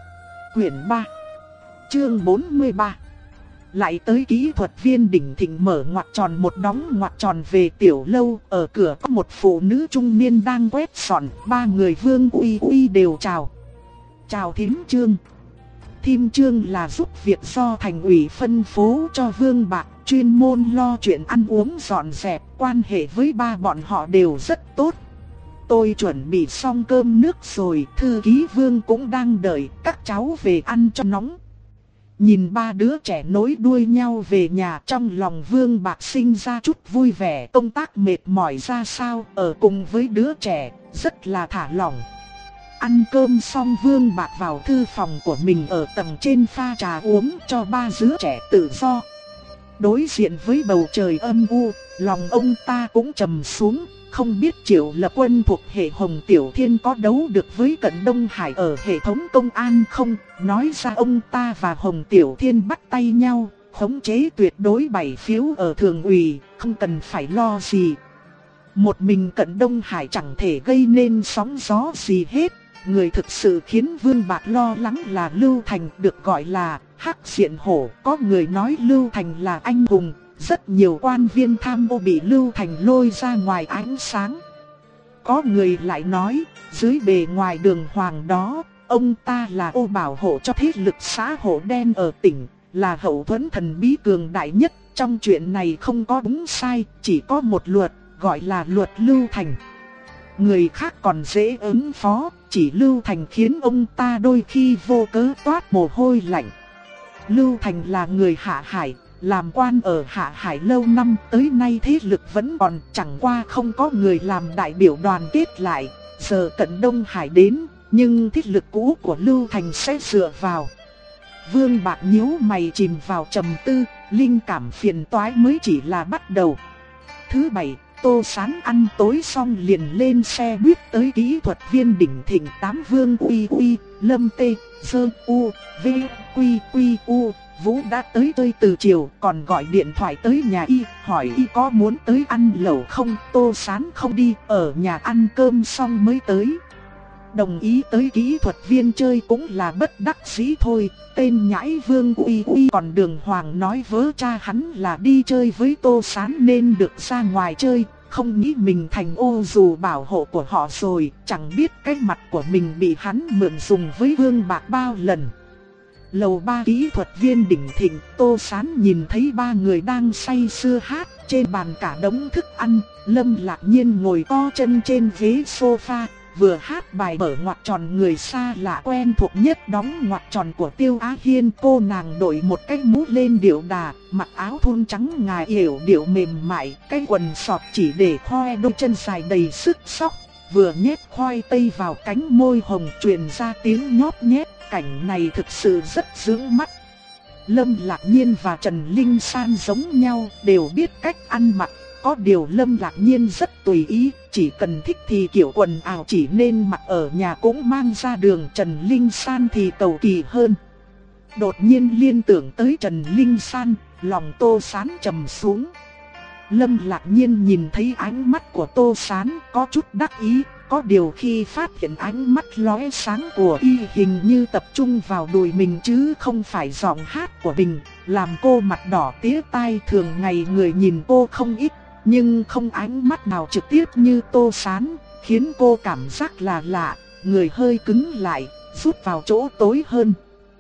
Quyển ba, chương bốn mươi ba. Lại tới kỹ thuật viên đỉnh thịnh mở ngoặc tròn một đóng ngoặc tròn về tiểu lâu. Ở cửa có một phụ nữ trung niên đang quét dọn. Ba người Vương uy uy đều chào. Chào thím Trương. Thím Trương là giúp việc do thành ủy phân phối cho Vương Bạc, chuyên môn lo chuyện ăn uống dọn dẹp. Quan hệ với ba bọn họ đều rất tốt. Tôi chuẩn bị xong cơm nước rồi, thư ký Vương cũng đang đợi, các cháu về ăn cho nóng. Nhìn ba đứa trẻ nối đuôi nhau về nhà, trong lòng Vương Bạc sinh ra chút vui vẻ. Công tác mệt mỏi ra sao, ở cùng với đứa trẻ, rất là thả lỏng. Ăn cơm xong Vương Bạc vào thư phòng của mình ở tầng trên pha trà uống cho ba đứa trẻ tự do. Đối diện với bầu trời âm u, lòng ông ta cũng trầm xuống. Không biết Triệu Lập Quân thuộc hệ Hồng Tiểu Thiên có đấu được với Cận Đông Hải ở hệ thống công an không? Nói ra ông ta và Hồng Tiểu Thiên bắt tay nhau, khống chế tuyệt đối bảy phiếu ở thường ủy, không cần phải lo gì. Một mình Cận Đông Hải chẳng thể gây nên sóng gió gì hết. Người thực sự khiến Vương Bạc lo lắng là Lưu Thành, được gọi là Hắc Diện Hổ. Có người nói Lưu Thành là anh hùng, rất nhiều quan viên tham ô bị Lưu Thành lôi ra ngoài ánh sáng. Có người lại nói, dưới bề ngoài đường hoàng đó, ông ta là ô bảo hộ cho thế lực xã hội đen ở tỉnh, là hậu thuẫn thần bí cường đại nhất. Trong chuyện này không có đúng sai, chỉ có một luật, gọi là luật Lưu Thành. Người khác còn dễ ứng phó, chỉ Lưu Thành khiến ông ta đôi khi vô cớ toát mồ hôi lạnh. Lưu Thành là người Hạ Hải, làm quan ở Hạ Hải lâu năm, tới nay thế lực vẫn còn, chẳng qua không có người làm đại biểu đoàn kết lại. Giờ Cận Đông Hải đến, nhưng thế lực cũ của Lưu Thành sẽ dựa vào. Vương Bạc nhíu mày chìm vào trầm tư, linh cảm phiền toái mới chỉ là bắt đầu. Thứ bảy, Tô Sán ăn tối xong liền lên xe buýt tới kỹ thuật viên đỉnh thịnh tám Vương Uy Uy, Lâm Tê, Sơ U, V, Quy Quy U. Vũ đã tới chơi từ chiều, còn gọi điện thoại tới nhà y, hỏi y có muốn tới ăn lẩu không. Tô Sán không đi, ở nhà ăn cơm xong mới tới. Đồng ý tới kỹ thuật viên chơi cũng là bất đắc dĩ thôi. Tên nhãi Vương Uy Uy còn đường hoàng nói vớ cha hắn là đi chơi với Tô Sán nên được ra ngoài chơi. Không nghĩ mình thành ô dù bảo hộ của họ rồi, chẳng biết cái mặt của mình bị hắn mượn dùng với Vương Bạc bao lần. Lầu ba kỹ thuật viên đỉnh thịnh, Tô Sán nhìn thấy ba người đang say sưa hát, trên bàn cả đống thức ăn. Lâm Lạc Nhiên ngồi co chân trên ghế sofa, vừa hát bài mở ngoặc tròn người xa lạ quen thuộc nhất đóng ngoặc tròn của Tiêu Á Hiên. Cô nàng đội một cái mũ lên điệu đà, mặc áo thun trắng ngà yểu điệu mềm mại, cái quần sọt chỉ để khoe đôi chân dài đầy sức sóc, vừa nhét khoai tây vào cánh môi hồng truyền ra tiếng nhóp nhét. Cảnh này thực sự rất dưỡng mắt. Lâm Lạc Nhiên và Trần Linh San giống nhau, đều biết cách ăn mặc. Có điều Lâm Lạc Nhiên rất tùy ý, chỉ cần thích thì kiểu quần áo chỉ nên mặc ở nhà cũng mang ra đường. Trần Linh San thì cầu kỳ hơn. Đột nhiên liên tưởng tới Trần Linh San, lòng Tô Sán trầm xuống. Lâm Lạc Nhiên nhìn thấy ánh mắt của Tô Sán có chút đắc ý. Có điều khi phát hiện ánh mắt lóe sáng của y hình như tập trung vào đùi mình chứ không phải giọng hát của mình, làm cô mặt đỏ tía tai. Thường ngày người nhìn cô không ít, nhưng không ánh mắt nào trực tiếp như Tô Sán, khiến cô cảm giác là lạ, người hơi cứng lại, rút vào chỗ tối hơn.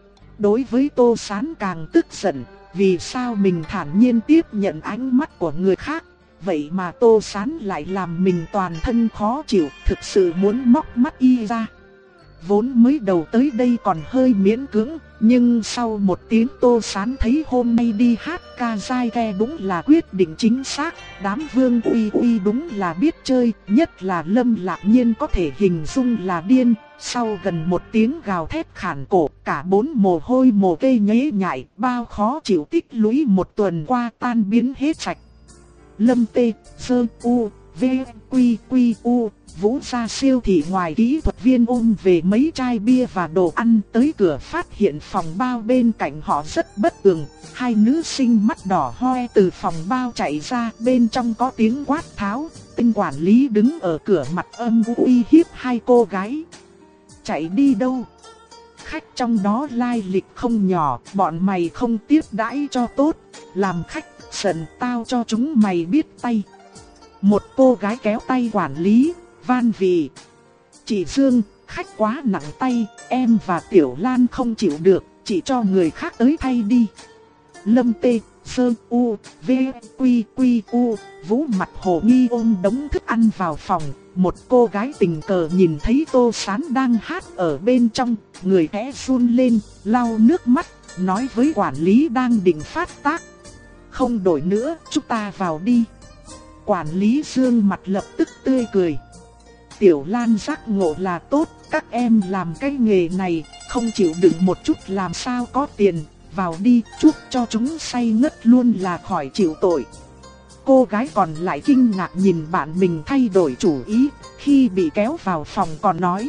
Đối với Tô Sán càng tức giận, vì sao mình thản nhiên tiếp nhận ánh mắt của người khác. Vậy mà Tô Sán lại làm mình toàn thân khó chịu, thực sự muốn móc mắt y ra. Vốn mới đầu tới đây còn hơi miễn cưỡng, nhưng sau một tiếng Tô Sán thấy hôm nay đi hát ca dai ke đúng là quyết định chính xác. Đám Vương Uy Uy đúng là biết chơi, nhất là Lâm Lạc Nhiên có thể hình dung là điên. Sau gần một tiếng gào thét khản cổ, cả bốn mồ hôi mồ kê nhễ nhại, bao khó chịu tích lũy một tuần qua tan biến hết sạch. Lâm Tê, Sơ U, V, Quy Quy U, Vũ ra siêu thị ngoài kỹ thuật viên ôm về mấy chai bia và đồ ăn. Tới cửa phát hiện phòng bao bên cạnh họ rất bất thường. Hai nữ sinh mắt đỏ hoe từ phòng bao chạy ra, bên trong có tiếng quát tháo. Tên quản lý đứng ở cửa mặt âm u uy hiếp hai cô gái. Chạy đi đâu? Khách trong đó lai lịch không nhỏ, bọn mày không tiếp đãi cho tốt, làm khách giận tao cho chúng mày biết tay. Một cô gái kéo tay quản lý, van vì: chị Dương, khách quá nặng tay, em và Tiểu Lan không chịu được, chị cho người khác tới thay đi. Lâm Tê, Sơ U, V, Quy Quy U, Vũ mặt hồ nghi ôm đống thức ăn vào phòng. Một cô gái tình cờ nhìn thấy Tô Sán đang hát ở bên trong, người khẽ run lên, lau nước mắt, nói với quản lý đang định phát tác: không đổi nữa, chúng ta vào đi. Quản lý Dương mặt lập tức tươi cười: Tiểu Lan giác ngộ là tốt, các em làm cái nghề này, không chịu đựng một chút làm sao có tiền, vào đi, chúc cho chúng say ngất luôn là khỏi chịu tội. Cô gái còn lại kinh ngạc nhìn bạn mình thay đổi chủ ý, khi bị kéo vào phòng còn nói: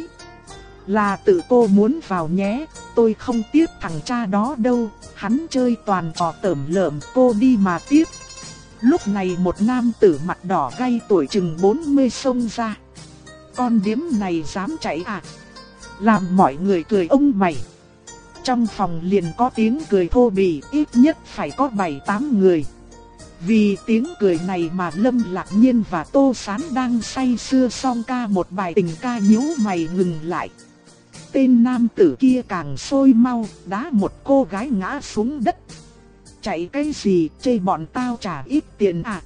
là tự cô muốn vào nhé, tôi không tiếp thằng cha đó đâu, hắn chơi toàn trò tởm lợm, cô đi mà tiếp. Lúc này một nam tử mặt đỏ gay tuổi chừng bốn mươi xông ra. Con điếm này dám chạy à? Làm mọi người cười ông mày. Trong phòng liền có tiếng cười thô bỉ, ít nhất phải có bảy tám người. Vì tiếng cười này mà Lâm Lạc Nhiên và Tô Sán đang say sưa song ca một bài tình ca nhíu mày ngừng lại. Tên nam tử kia càng sôi mau, đá một cô gái ngã xuống đất. Chạy cái gì, chê bọn tao trả ít tiền à?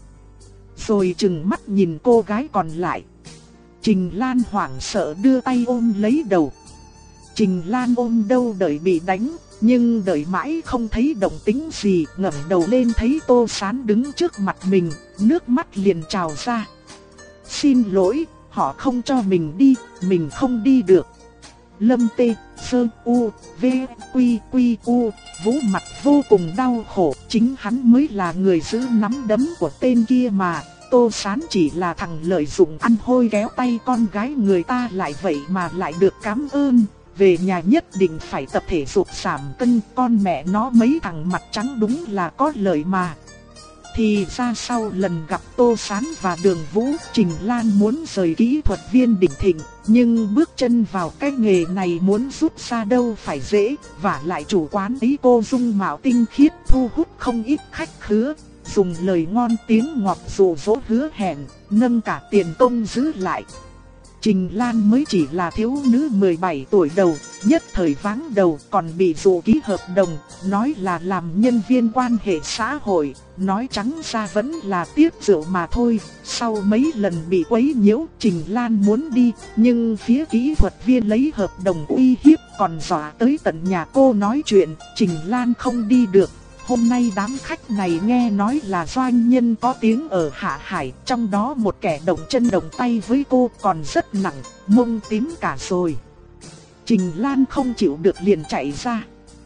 Rồi chừng mắt nhìn cô gái còn lại. Trình Lan hoảng sợ đưa tay ôm lấy đầu. Trình Lan ôm đâu đợi bị đánh, nhưng đợi mãi không thấy động tĩnh gì, ngẩng đầu lên thấy Tô Sán đứng trước mặt mình, nước mắt liền trào ra. Xin lỗi, họ không cho mình đi, mình không đi được. Lâm Tê, Sơ, U, V, Quy, Quy, U, Vũ mặt vô cùng đau khổ, chính hắn mới là người giữ nắm đấm của tên kia mà. Tô Sán chỉ là thằng lợi dụng ăn hôi kéo tay con gái người ta lại vậy mà lại được cảm ơn. Về nhà nhất định phải tập thể dục giảm cân, con mẹ nó mấy thằng mặt trắng đúng là có lợi mà. Thì ra sau lần gặp Tô Sán và Đường Vũ, Trình Lan muốn rời kỹ thuật viên đỉnh thịnh, nhưng bước chân vào cái nghề này muốn rút ra đâu phải dễ, và lại chủ quán ấy cô dung mạo tinh khiết thu hút không ít khách khứa, dùng lời ngon tiếng ngọt dụ dỗ hứa hẹn, nâng cả tiền công giữ lại. Trình Lan mới chỉ là thiếu nữ mười bảy tuổi đầu, nhất thời váng đầu, còn bị dụ ký hợp đồng, nói là làm nhân viên quan hệ xã hội, nói trắng ra vẫn là tiếp rượu mà thôi. Sau mấy lần bị quấy nhiễu, Trình Lan muốn đi, nhưng phía kỹ thuật viên lấy hợp đồng uy hiếp, còn dọa tới tận nhà cô nói chuyện, Trình Lan không đi được. Hôm nay đám khách này nghe nói là doanh nhân có tiếng ở Hạ Hải, trong đó một kẻ động chân động tay với cô còn rất nặng, mông tím cả rồi. Trình Lan không chịu được liền chạy ra.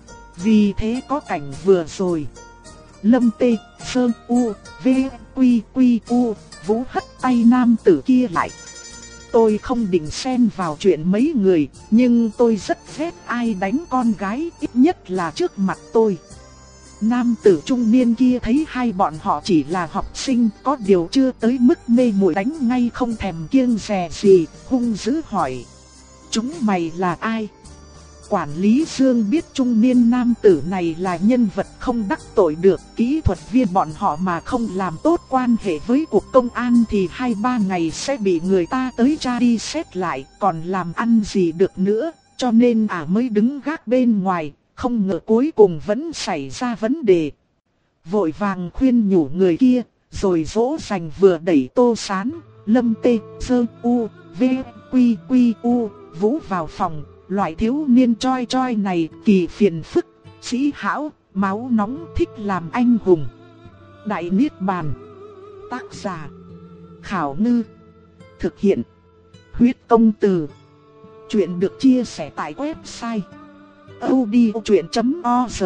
Vì thế có cảnh vừa rồi. Lâm Tê, Sơn U, V, Quy, Quy, U, Vũ hất tay nam tử kia lại. Tôi không định xen vào chuyện mấy người, nhưng tôi rất ghét ai đánh con gái, ít nhất là trước mặt tôi. Nam tử trung niên kia thấy hai bọn họ chỉ là học sinh, có điều chưa tới mức mê muội đánh ngay không thèm kiêng dè gì, hung dữ hỏi. Chúng mày là ai? Quản lý Dương biết trung niên nam tử này là nhân vật không đắc tội được, kỹ thuật viên bọn họ mà không làm tốt quan hệ với cục công an thì hai ba ngày sẽ bị người ta tới tra đi xét lại, còn làm ăn gì được nữa, cho nên à mới đứng gác bên ngoài. Không ngờ cuối cùng vẫn xảy ra vấn đề. Vội vàng khuyên nhủ người kia, rồi dỗ dành vừa đẩy Tô Sán, Lâm Tê, Sơ, U, V, Quy, Quy, U, Vũ vào phòng. Loại thiếu niên choi choi này kỳ phiền phức, sĩ hão, máu nóng thích làm anh hùng. Đại Niết Bàn. Tác giả Khảo Ngư. Thực hiện Huyết Công Từ. Chuyện được chia sẻ tại website audiochuyện chấm org.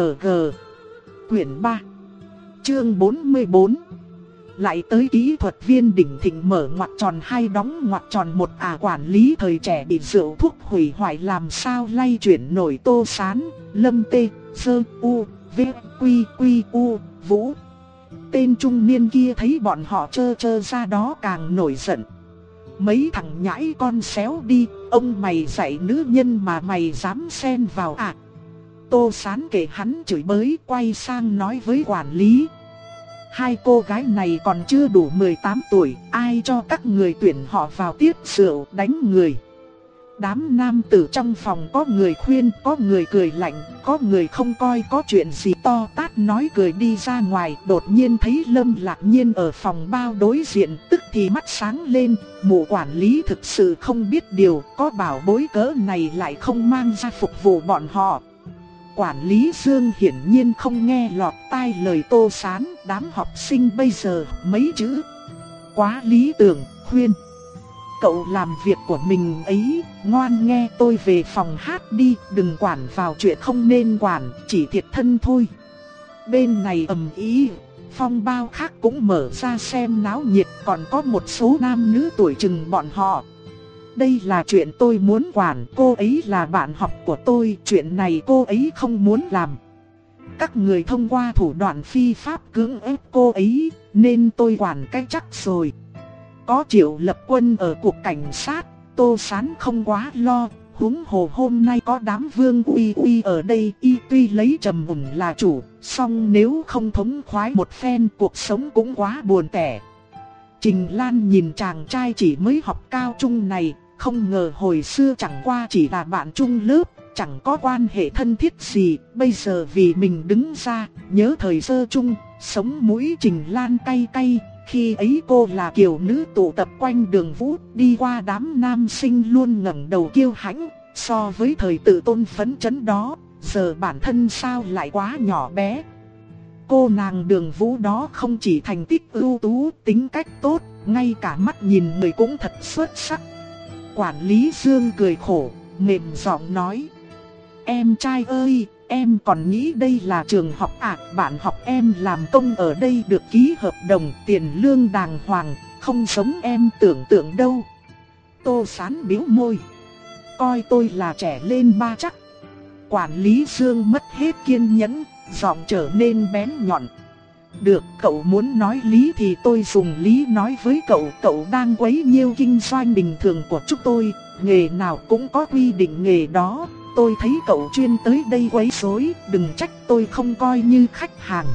Quyển ba, chương bốn mươi bốn. Lại tới kỹ thuật viên đỉnh thịnh mở ngoặc tròn hai đóng ngoặc tròn một. À, quản lý thời trẻ bị rượu thuốc hủy hoại làm sao lay chuyển nổi Tô Sán, Lâm Tê, Sơ, U, V, Quy, Quy, U, Vũ. Tên trung niên kia thấy bọn họ chơ chơ ra đó càng nổi giận. Mấy thằng nhãi con xéo đi, ông mày dạy nữ nhân mà mày dám xen vào à? Tô Sán kể hắn chửi bới, quay sang nói với quản lý. Hai cô gái này còn chưa đủ mười tám tuổi, ai cho các người tuyển họ vào tiếp rượu đánh người. Đám nam tử trong phòng có người khuyên, có người cười lạnh, có người không coi có chuyện gì to tát nói cười đi ra ngoài. Đột nhiên thấy Lâm Lạc Nhiên ở phòng bao đối diện, tức thì mắt sáng lên. Mụ quản lý thực sự không biết điều, có bảo bối cỡ này lại không mang ra phục vụ bọn họ. Quản lý Dương hiển nhiên không nghe lọt tai lời Tô Sán. Đám học sinh bây giờ mấy chữ quá lý tưởng, khuyên cậu làm việc của mình ấy, ngoan nghe tôi về phòng hát đi, đừng quản vào chuyện không nên quản, chỉ thiệt thân thôi. Bên này ầm ĩ, phong bao khác cũng mở ra xem náo nhiệt, còn có một số nam nữ tuổi chừng bọn họ. Đây là chuyện tôi muốn quản, cô ấy là bạn học của tôi, chuyện này cô ấy không muốn làm. Các người thông qua thủ đoạn phi pháp cưỡng ép cô ấy, nên tôi quản cái chắc rồi. Có Triệu Lập Quân ở cục cảnh sát, Tô Sán không quá lo. Huống hồ hôm nay có đám Vương Uy Uy ở đây, y tuy lấy Trầm Ủng là chủ, song nếu không thống khoái một phen cuộc sống cũng quá buồn tẻ. Trình Lan nhìn chàng trai chỉ mới học cao trung này, không ngờ hồi xưa chẳng qua chỉ là bạn chung lớp, chẳng có quan hệ thân thiết gì, bây giờ vì mình đứng ra, nhớ thời sơ chung, sống mũi Trình Lan cay cay. Khi ấy cô là kiều nữ tụ tập quanh đường Vũ, đi qua đám nam sinh luôn ngẩng đầu kiêu hãnh. So với thời tự tôn phấn chấn đó, giờ bản thân sao lại quá nhỏ bé. Cô nàng Đường Vũ đó không chỉ thành tích ưu tú, tính cách tốt, ngay cả mắt nhìn người cũng thật xuất sắc. Quản lý Dương cười khổ, mềm giọng nói: Em trai ơi, em còn nghĩ đây là trường học à? Bạn học em làm công ở đây được ký hợp đồng, tiền lương đàng hoàng, không giống em tưởng tượng đâu. Tô Sán bĩu môi: Coi tôi là trẻ lên ba chắc. Quản lý Dương mất hết kiên nhẫn, giọng trở nên bén nhọn: Được, cậu muốn nói lý thì tôi dùng lý nói với cậu. Cậu đang quấy nhiễu kinh doanh bình thường của chúng tôi, nghề nào cũng có quy định nghề đó. Tôi thấy cậu chuyên tới đây quấy rối, đừng trách tôi không coi như khách hàng.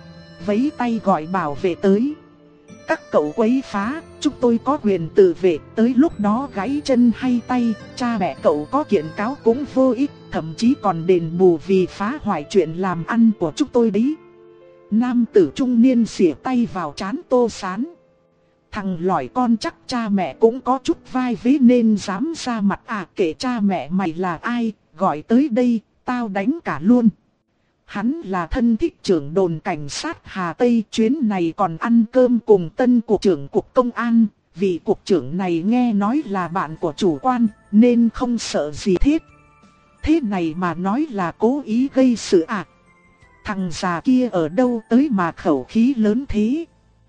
Vẫy tay gọi bảo vệ tới. Các cậu quấy phá, chúng tôi có quyền tự vệ, tới lúc đó gãy chân hay tay, cha mẹ cậu có kiện cáo cũng vô ích, thậm chí còn đền bù vì phá hoại chuyện làm ăn của chúng tôi đấy. Nam tử trung niên xỉa tay vào trán Tô Sán. Thằng lỏi con chắc cha mẹ cũng có chút vai vế nên dám ra mặt à? Kể cha mẹ mày là ai, gọi tới đây, tao đánh cả luôn. Hắn là thân thích trưởng đồn cảnh sát Hà Tây, chuyến này còn ăn cơm cùng tân cục trưởng cục công an. Vị cục trưởng này nghe nói là bạn của chủ quan, nên không sợ gì hết. Thế này mà nói là cố ý gây sự à? Thằng già kia ở đâu tới mà khẩu khí lớn thế?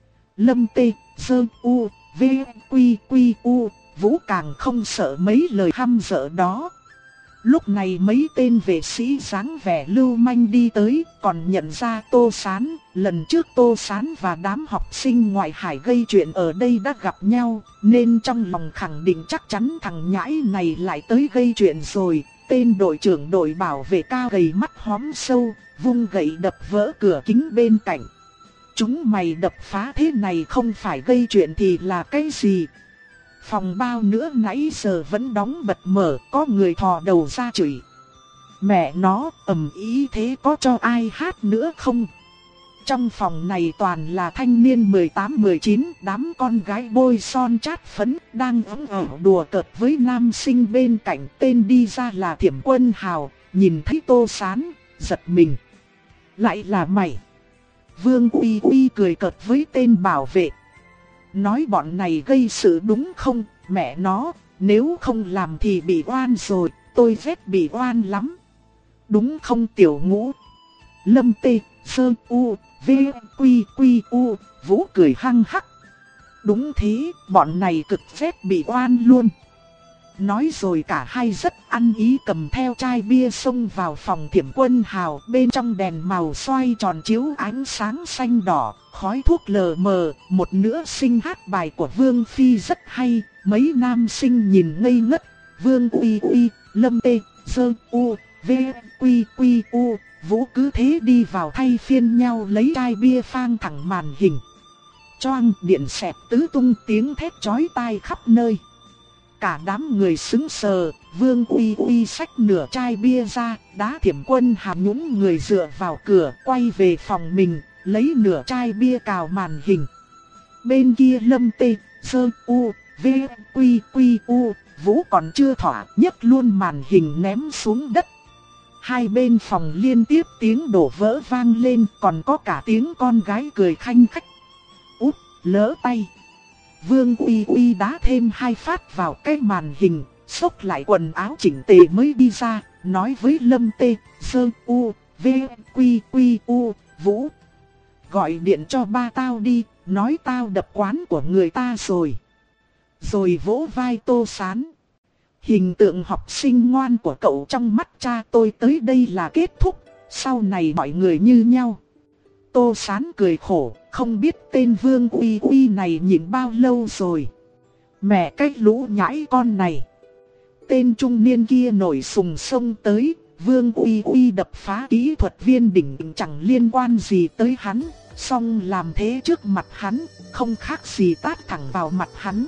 Lâm Tê, Sơ U, V, Quy, Quy, U, Vũ càng không sợ mấy lời hăm dọa đó. Lúc này mấy tên vệ sĩ dáng vẻ lưu manh đi tới, còn nhận ra Tô Sán. Lần trước Tô Sán và đám học sinh ngoại hải gây chuyện ở đây đã gặp nhau, nên trong lòng khẳng định chắc chắn thằng nhãi này lại tới gây chuyện rồi. Tên đội trưởng đội bảo vệ cao gầy mắt hóm sâu, vung gậy đập vỡ cửa kính bên cạnh. Chúng mày đập phá thế này không phải gây chuyện thì là cái gì? Phòng bao nữa nãy giờ vẫn đóng bật mở, có người thò đầu ra chửi. Mẹ nó, ầm ý thế có cho ai hát nữa không? Trong phòng này toàn là thanh niên mười tám mười chín, đám con gái bôi son chát phấn, đang ấm ở đùa cợt với nam sinh bên cạnh. Tên đi ra là Thiểm Quân Hào, nhìn thấy Tô Sán, giật mình. Lại là mày? Vương Uy Uy cười cợt với tên bảo vệ. Nói bọn này gây sự đúng không? Mẹ nó, nếu không làm thì bị oan rồi, tôi ghét bị oan lắm. Đúng không Tiểu Ngũ? Lâm Tê, Sơ U, V, Quy, Quy, U, Vũ cười hăng hắc. Đúng thế, bọn này cực ghét bị oan luôn. Nói rồi cả hai rất ăn ý cầm theo chai bia xông vào phòng Thiểm Quân Hào. Bên trong đèn màu xoay tròn chiếu ánh sáng xanh đỏ, khói thuốc lờ mờ. Một nữ sinh hát bài của Vương Phi rất hay, mấy nam sinh nhìn ngây ngất. Vương Uy Uy, Lâm Tê, Sơ U, V, Quy, Quy, U, Vũ cứ thế đi vào thay phiên nhau lấy chai bia phang thẳng màn hình. Choang, điện xẹt tứ tung, tiếng thét chói tai khắp nơi. Cả đám người sững sờ, Vương Uy Uy xách nửa chai bia ra, đá Thiểm Quân Hào nhún người dựa vào cửa, quay về phòng mình, lấy nửa chai bia cào màn hình. Bên kia Lâm Tê, Sơ U, V, Quy, Quy, U, Vũ còn chưa thỏa, nhấc luôn màn hình ném xuống đất. Hai bên phòng liên tiếp tiếng đổ vỡ vang lên, còn có cả tiếng con gái cười khanh khách. Út, lỡ tay. Vương Uy Uy đá thêm hai phát vào cái màn hình, xốc lại quần áo chỉnh tề mới đi ra, nói với Lâm Tê, Sơ U, V, Quy, Quy, U, Vũ. Gọi điện cho ba tao đi, nói tao đập quán của người ta rồi. Rồi vỗ vai Tô Sán. Hình tượng học sinh ngoan của cậu trong mắt cha tôi tới đây là kết thúc. sau này mọi người như nhau. Tô Sán cười khổ, không biết tên Vương Uy Uy này nhịn bao lâu rồi. Mẹ cái lũ nhãi con này. Tên trung niên kia nổi sùng sông tới, Vương Uy Uy đập phá kỹ thuật viên đỉnh chẳng liên quan gì tới hắn, song làm thế trước mặt hắn, không khác gì tát thẳng vào mặt hắn.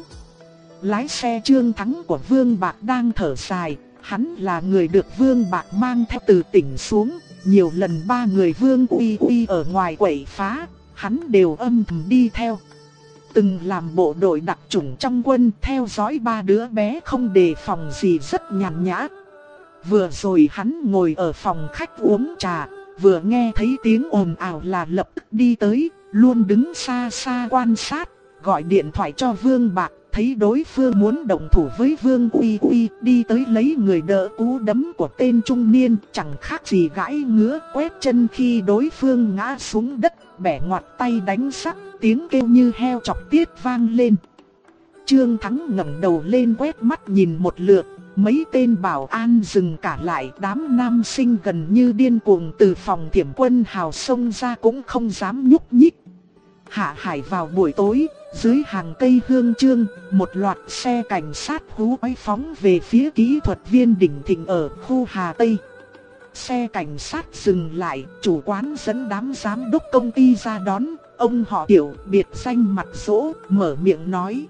Lái xe Trương Thắng của Vương Bạc đang thở dài, hắn là người được Vương Bạc mang theo từ tỉnh xuống, nhiều lần ba người Vương Uy Uy ở ngoài quậy phá, hắn đều âm thầm đi theo. Từng làm bộ đội đặc chủng trong quân, theo dõi ba đứa bé không đề phòng gì, rất nhàn nhã. Vừa rồi hắn ngồi ở phòng khách uống trà, vừa nghe thấy tiếng ồn ào là lập tức đi tới, luôn đứng xa xa quan sát, gọi điện thoại cho Vương Bạc, thấy đối phương muốn động thủ với Vương Uy Uy, đi tới lấy người đỡ cú đấm của tên trung niên, chẳng khác gì gãi ngứa quét chân khi đối phương ngã xuống đất, bẻ ngoặt tay đánh sắc, tiếng kêu như heo chọc tiết vang lên. Trương Thắng ngẩng đầu lên quét mắt nhìn một lượt, mấy tên bảo an dừng cả lại, đám nam sinh gần như điên cuồng từ phòng thiểm quân hào xông ra cũng không dám nhúc nhích. Hạ Hải vào buổi tối, dưới hàng cây hương chương, một loạt xe cảnh sát hú bay phóng về phía kỹ thuật viên đỉnh thịnh ở khu Hà Tây. Xe cảnh sát dừng lại, chủ quán dẫn đám giám đốc công ty ra đón, ông họ Tiểu biệt danh Mặt Dỗ, mở miệng nói.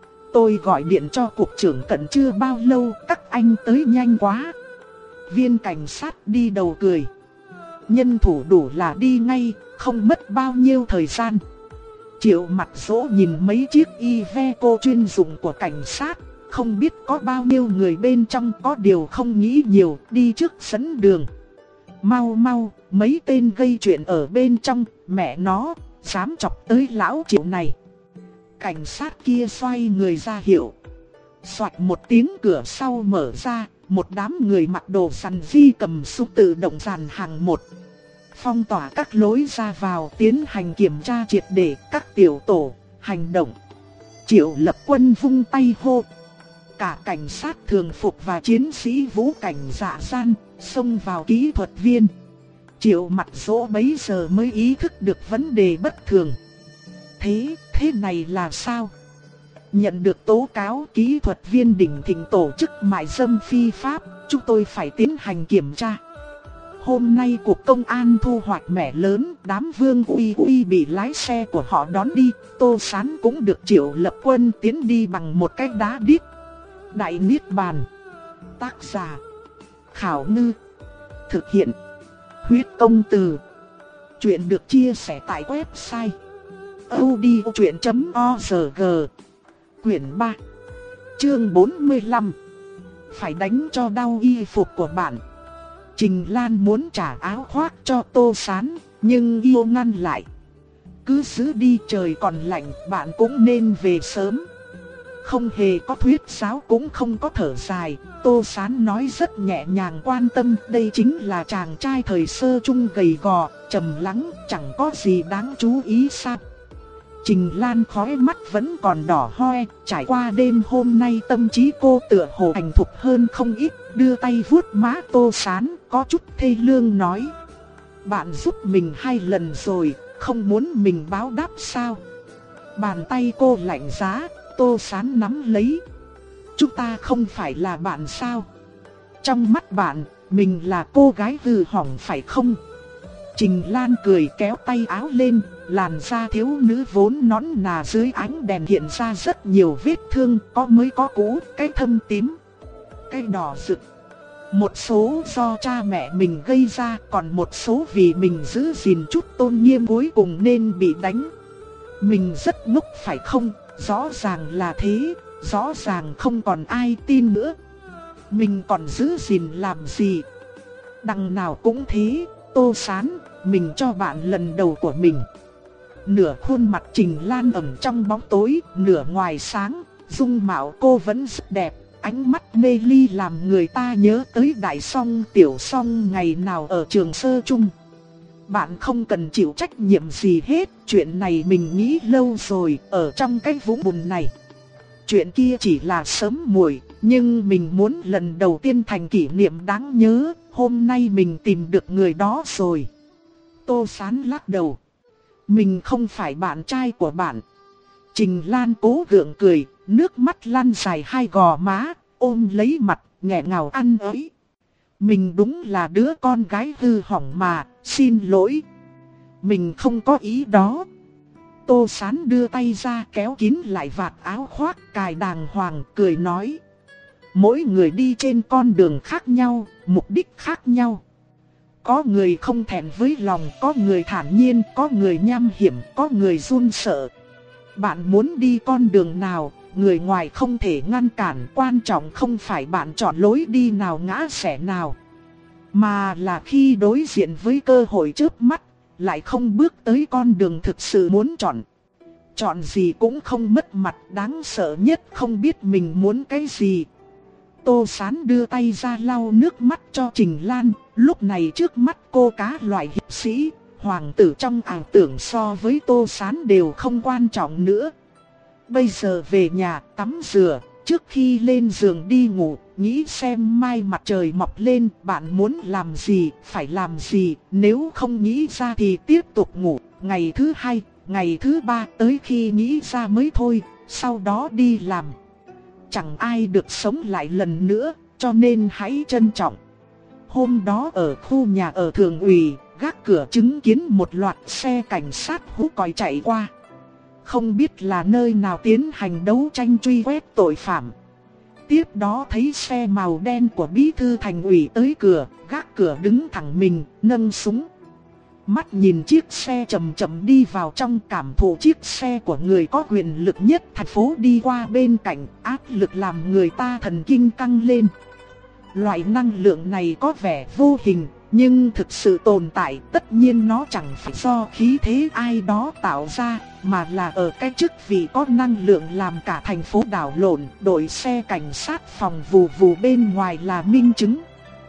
Tôi gọi điện cho cục trưởng Cận chưa bao lâu, các anh tới nhanh quá. Viên cảnh sát đi đầu cười. Nhân thủ đủ là đi ngay, không mất bao nhiêu thời gian. Triệu Mặt Dỗ nhìn mấy chiếc Iveco chuyên dụng của cảnh sát, không biết có bao nhiêu người bên trong, có điều không nghĩ nhiều, đi trước dẫn đường. Mau mau, mấy tên gây chuyện ở bên trong, mẹ nó, dám chọc tới lão Triệu này. Cảnh sát kia xoay người ra hiệu. Xoạch một tiếng cửa sau mở ra, một đám người mặc đồ săn di cầm súng tự động dàn hàng một. Phong tỏa các lối ra vào, tiến hành kiểm tra triệt để các tiểu tổ, hành động. Triệu Lập Quân vung tay hô. Cả cảnh sát thường phục và chiến sĩ vũ cảnh dạ gian, xông vào kỹ thuật viên. Triệu Mặt Dỗ bấy giờ mới ý thức được vấn đề bất thường. Thế, thế này là sao? Nhận được tố cáo kỹ thuật viên đỉnh thịnh tổ chức mại dâm phi pháp, chúng tôi phải tiến hành kiểm tra. Hôm nay cục công an thu hoạch mẻ lớn, đám Vương Uy Uy bị lái xe của họ đón đi, Tô Sán cũng được Triệu Lập Quân tiến đi bằng một cái đá đít. Đại Niết Bàn. Tác giả Khảo Ngư. Thực hiện Huyết Công Từ. Chuyện được chia sẻ tại website audiochuyện chấm org. Quyển ba, chương bốn mươi lăm. Phải đánh cho đau y phục của bạn. Trình Lan muốn trả áo khoác cho Tô Sán, nhưng yêu ngăn lại. Cứ giữ đi, trời còn lạnh, bạn cũng nên về sớm. Không hề có thuyết giáo cũng không có thở dài, Tô Sán nói rất nhẹ nhàng quan tâm, đây chính là chàng trai thời sơ trung gầy gò, trầm lắng, chẳng có gì đáng chú ý sao. Trình Lan khóe mắt vẫn còn đỏ hoe, trải qua đêm hôm nay tâm trí cô tựa hồ thành thục hơn không ít, đưa tay vuốt má Tô Sán, có chút thê lương nói. Bạn giúp mình hai lần rồi, không muốn mình báo đáp sao? Bàn tay cô lạnh giá, Tô Sán nắm lấy. Chúng ta không phải là bạn sao? Trong mắt bạn, mình là cô gái hư hỏng phải không? Trình Lan cười kéo tay áo lên, làn da thiếu nữ vốn nõn nà dưới ánh đèn hiện ra rất nhiều vết thương, có mới có cũ, cái thâm tím, cái đỏ rực. Một số do cha mẹ mình gây ra, còn một số vì mình giữ gìn chút tôn nghiêm cuối cùng nên bị đánh. Mình rất ngốc phải không? Rõ ràng là thế, rõ ràng không còn ai tin nữa. Mình còn giữ gìn làm gì? Đằng nào cũng thế, Tô Sán, mình cho bạn lần đầu của mình. Nửa khuôn mặt Trình Lan ẩn trong bóng tối, nửa ngoài sáng, dung mạo cô vẫn rất đẹp, ánh mắt mê ly làm người ta nhớ tới Đại Song Tiểu Song ngày nào ở trường sơ trung. Bạn không cần chịu trách nhiệm gì hết, chuyện này mình nghĩ lâu rồi, ở trong cái vũng bùn này. chuyện kia chỉ là sớm muộn, nhưng mình muốn lần đầu tiên thành kỷ niệm đáng nhớ, hôm nay mình tìm được người đó rồi. Tô Sán lắc đầu. Mình không phải bạn trai của bạn. Trình Lan cố gượng cười, nước mắt lăn dài hai gò má, ôm lấy mặt, nghẹn ngào ăn ới. Mình đúng là đứa con gái hư hỏng mà, xin lỗi. Mình không có ý đó. Tô Sán đưa tay ra kéo kín lại vạt áo khoác cài đàng hoàng, cười nói. Mỗi người đi trên con đường khác nhau, mục đích khác nhau. Có người không thẹn với lòng, có người thản nhiên, có người nham hiểm, có người run sợ. Bạn muốn đi con đường nào, người ngoài không thể ngăn cản, quan trọng không phải bạn chọn lối đi nào ngã xẻ nào, mà là khi đối diện với cơ hội chớp mắt, lại không bước tới con đường thực sự muốn chọn. Chọn gì cũng không mất mặt, đáng sợ nhất không biết mình muốn cái gì. Tô Sán đưa tay ra lau nước mắt cho Trình Lan, lúc này trước mắt cô cá loại hiệp sĩ, hoàng tử trong ảo tưởng so với Tô Sán đều không quan trọng nữa. Bây giờ về nhà tắm rửa, trước khi lên giường đi ngủ, nghĩ xem mai mặt trời mọc lên bạn muốn làm gì, phải làm gì, nếu không nghĩ ra thì tiếp tục ngủ, ngày thứ hai, ngày thứ ba tới khi nghĩ ra mới thôi, sau đó đi làm. Chẳng ai được sống lại lần nữa, cho nên hãy trân trọng. Hôm đó ở khu nhà ở Thường ủy, gác cửa chứng kiến một loạt xe cảnh sát hú còi chạy qua. Không biết là nơi nào tiến hành đấu tranh truy quét tội phạm. Tiếp đó thấy xe màu đen của bí thư thành ủy tới cửa, gác cửa đứng thẳng mình, nâng súng. Mắt nhìn chiếc xe chậm chậm đi vào trong, cảm thụ chiếc xe của người có quyền lực nhất thành phố đi qua bên cạnh, áp lực làm người ta thần kinh căng lên. Loại năng lượng này có vẻ vô hình, nhưng thực sự tồn tại. Tất nhiên nó chẳng phải do khí thế ai đó tạo ra, mà là ở cái chức vị có năng lượng làm cả thành phố đảo lộn. Đội xe cảnh sát phòng vù vù bên ngoài là minh chứng.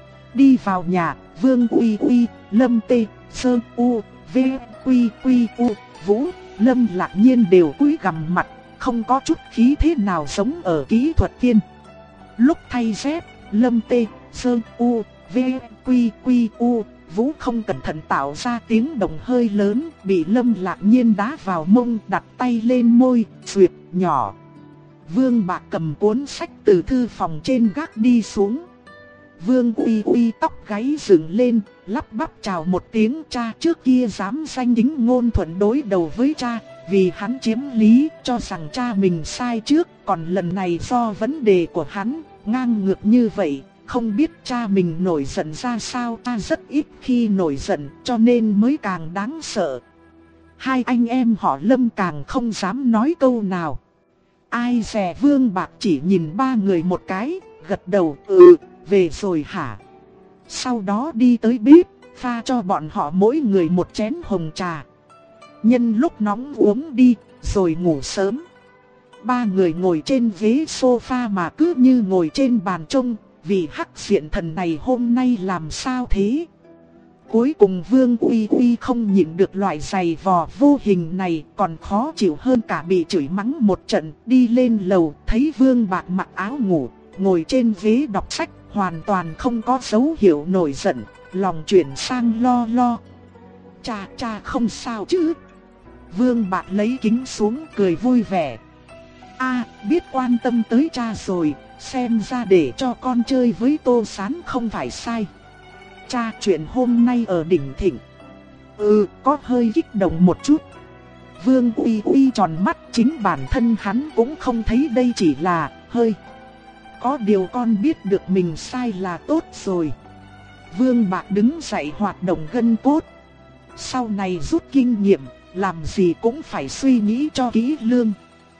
Đi vào nhà, Vương Uy Uy, Lâm Tê, Sơn U, V, Quy Quy U, Vũ, Lâm Lạc Nhiên đều cúi gằm mặt, không có chút khí thế nào giống ở kỹ thuật viên. Lúc thay dép, Lâm Tê, Sơn U, V, Quy Quy U, Vũ không cẩn thận tạo ra tiếng động hơi lớn, bị Lâm Lạc Nhiên đá vào mông, đặt tay lên môi, duyệt nhỏ. Vương Bạc cầm cuốn sách từ thư phòng trên gác đi xuống. Vương Uy Uy tóc gáy dựng lên, lắp bắp chào một tiếng. Cha trước kia dám danh chính ngôn thuận đối đầu với cha, vì hắn chiếm lý, cho rằng cha mình sai trước. Còn lần này do vấn đề của hắn, ngang ngược như vậy, không biết cha mình nổi giận ra sao. Ta rất ít khi nổi giận, cho nên mới càng đáng sợ. Hai anh em họ Lâm càng không dám nói câu nào. Ai dè Vương Bạc chỉ nhìn ba người một cái, gật đầu ừ. Về rồi hả? Sau đó đi tới bếp, pha cho bọn họ mỗi người một chén hồng trà. Nhân lúc nóng uống đi, rồi ngủ sớm. Ba người ngồi trên ghế sofa mà cứ như ngồi trên bàn trông, vì hắc diện thần này hôm nay làm sao thế? Cuối cùng Vương Uy Uy không nhịn được loại giày vò vô hình này, còn khó chịu hơn cả bị chửi mắng một trận. Đi lên lầu, thấy Vương Bạc mặc áo ngủ, ngồi trên ghế đọc sách, hoàn toàn không có dấu hiệu nổi giận, lòng chuyển sang lo lo. Cha cha không sao chứ? Vương Bạc lấy kính xuống cười vui vẻ. A, biết quan tâm tới cha rồi, xem ra để cho con chơi với Tô Sán không phải sai. Cha chuyện hôm nay ở đỉnh Thịnh. Ừ, có hơi kích động một chút. Vương Uy Uy tròn mắt, chính bản thân hắn cũng không thấy đây chỉ là hơi. Có điều con biết được mình sai là tốt rồi. Vương Bạc đứng dậy hoạt động gân cốt. Sau này rút kinh nghiệm, làm gì cũng phải suy nghĩ cho kỹ lưỡng.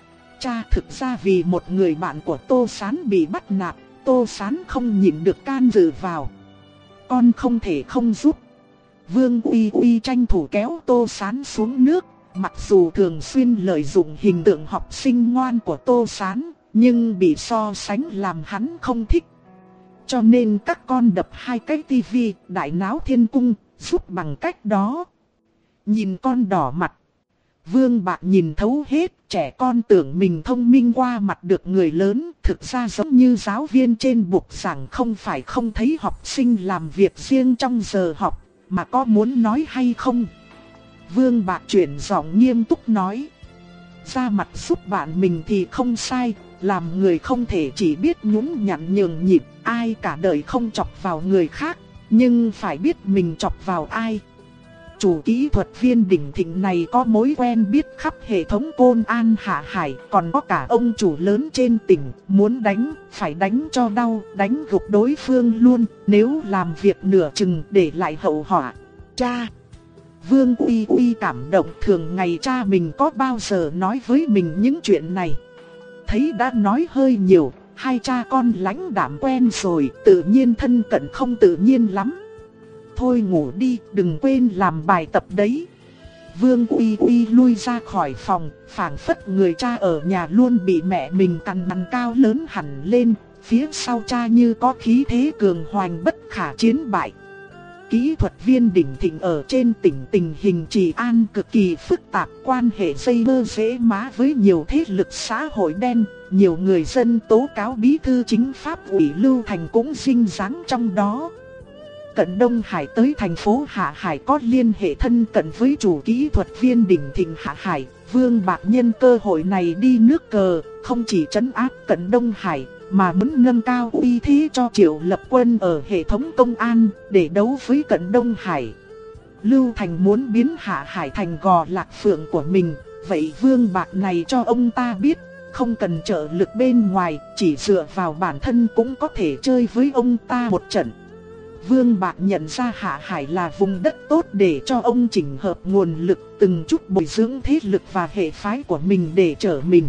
Cha thực ra vì một người bạn của Tô Sán bị bắt nạt, Tô Sán không nhịn được can dự vào. Con không thể không giúp. Vương Uy Uy tranh thủ kéo Tô Sán xuống nước. Mặc dù thường xuyên lợi dụng hình tượng học sinh ngoan của Tô Sán, nhưng bị so sánh làm hắn không thích. Cho nên các con đập hai cái tivi Đại Náo Thiên Cung, giúp bằng cách đó. Nhìn con đỏ mặt. Vương Bạc nhìn thấu hết, trẻ con tưởng mình thông minh qua mặt được người lớn, thực ra giống như giáo viên trên bục giảng không phải không thấy học sinh làm việc riêng trong giờ học, mà có muốn nói hay không. Vương Bạc chuyển giọng nghiêm túc nói, ra mặt giúp bạn mình thì không sai, làm người không thể chỉ biết nhún nhặn nhường nhịn, ai cả đời không chọc vào người khác, nhưng phải biết mình chọc vào ai. Chủ kỹ thuật viên đỉnh thịnh này có mối quen biết khắp hệ thống Côn An Hạ Hải, còn có cả ông chủ lớn trên tỉnh, muốn đánh, phải đánh cho đau, đánh gục đối phương luôn, nếu làm việc nửa chừng để lại hậu họa. Cha! Vương Uy Uy cảm động, thường ngày cha mình có bao giờ nói với mình những chuyện này. Thấy đã nói hơi nhiều, hai cha con lãnh đạm quen rồi, tự nhiên thân cận không tự nhiên lắm. Thôi ngủ đi, đừng quên làm bài tập đấy. Vương Uy Uy lui ra khỏi phòng, phảng phất người cha ở nhà luôn bị mẹ mình cằn nhằn cao lớn hẳn lên, phía sau cha như có khí thế cường hoành bất khả chiến bại. Kỹ thuật viên đỉnh thịnh ở trên tỉnh, tình hình trị an cực kỳ phức tạp, quan hệ dây mơ dễ má với nhiều thế lực xã hội đen, nhiều người dân tố cáo bí thư chính pháp ủy Lưu Thành cũng rinh dáng trong đó. Cận Đông Hải tới thành phố Hạ Hải có liên hệ thân cận với chủ kỹ thuật viên đỉnh thịnh Hạ Hải. Vương Bạc nhân cơ hội này đi nước cờ, không chỉ trấn áp Cận Đông Hải, mà muốn nâng cao uy thế cho Triệu Lập Quân ở hệ thống công an, để đấu với Cận Đông Hải. Lưu Thành muốn biến Hạ Hải thành gò lạc phượng của mình, vậy Vương Bạc này cho ông ta biết, không cần trợ lực bên ngoài, chỉ dựa vào bản thân cũng có thể chơi với ông ta một trận. Vương Bạc nhận ra Hạ Hải là vùng đất tốt để cho ông chỉnh hợp nguồn lực, từng chút bồi dưỡng thế lực và hệ phái của mình để trở mình.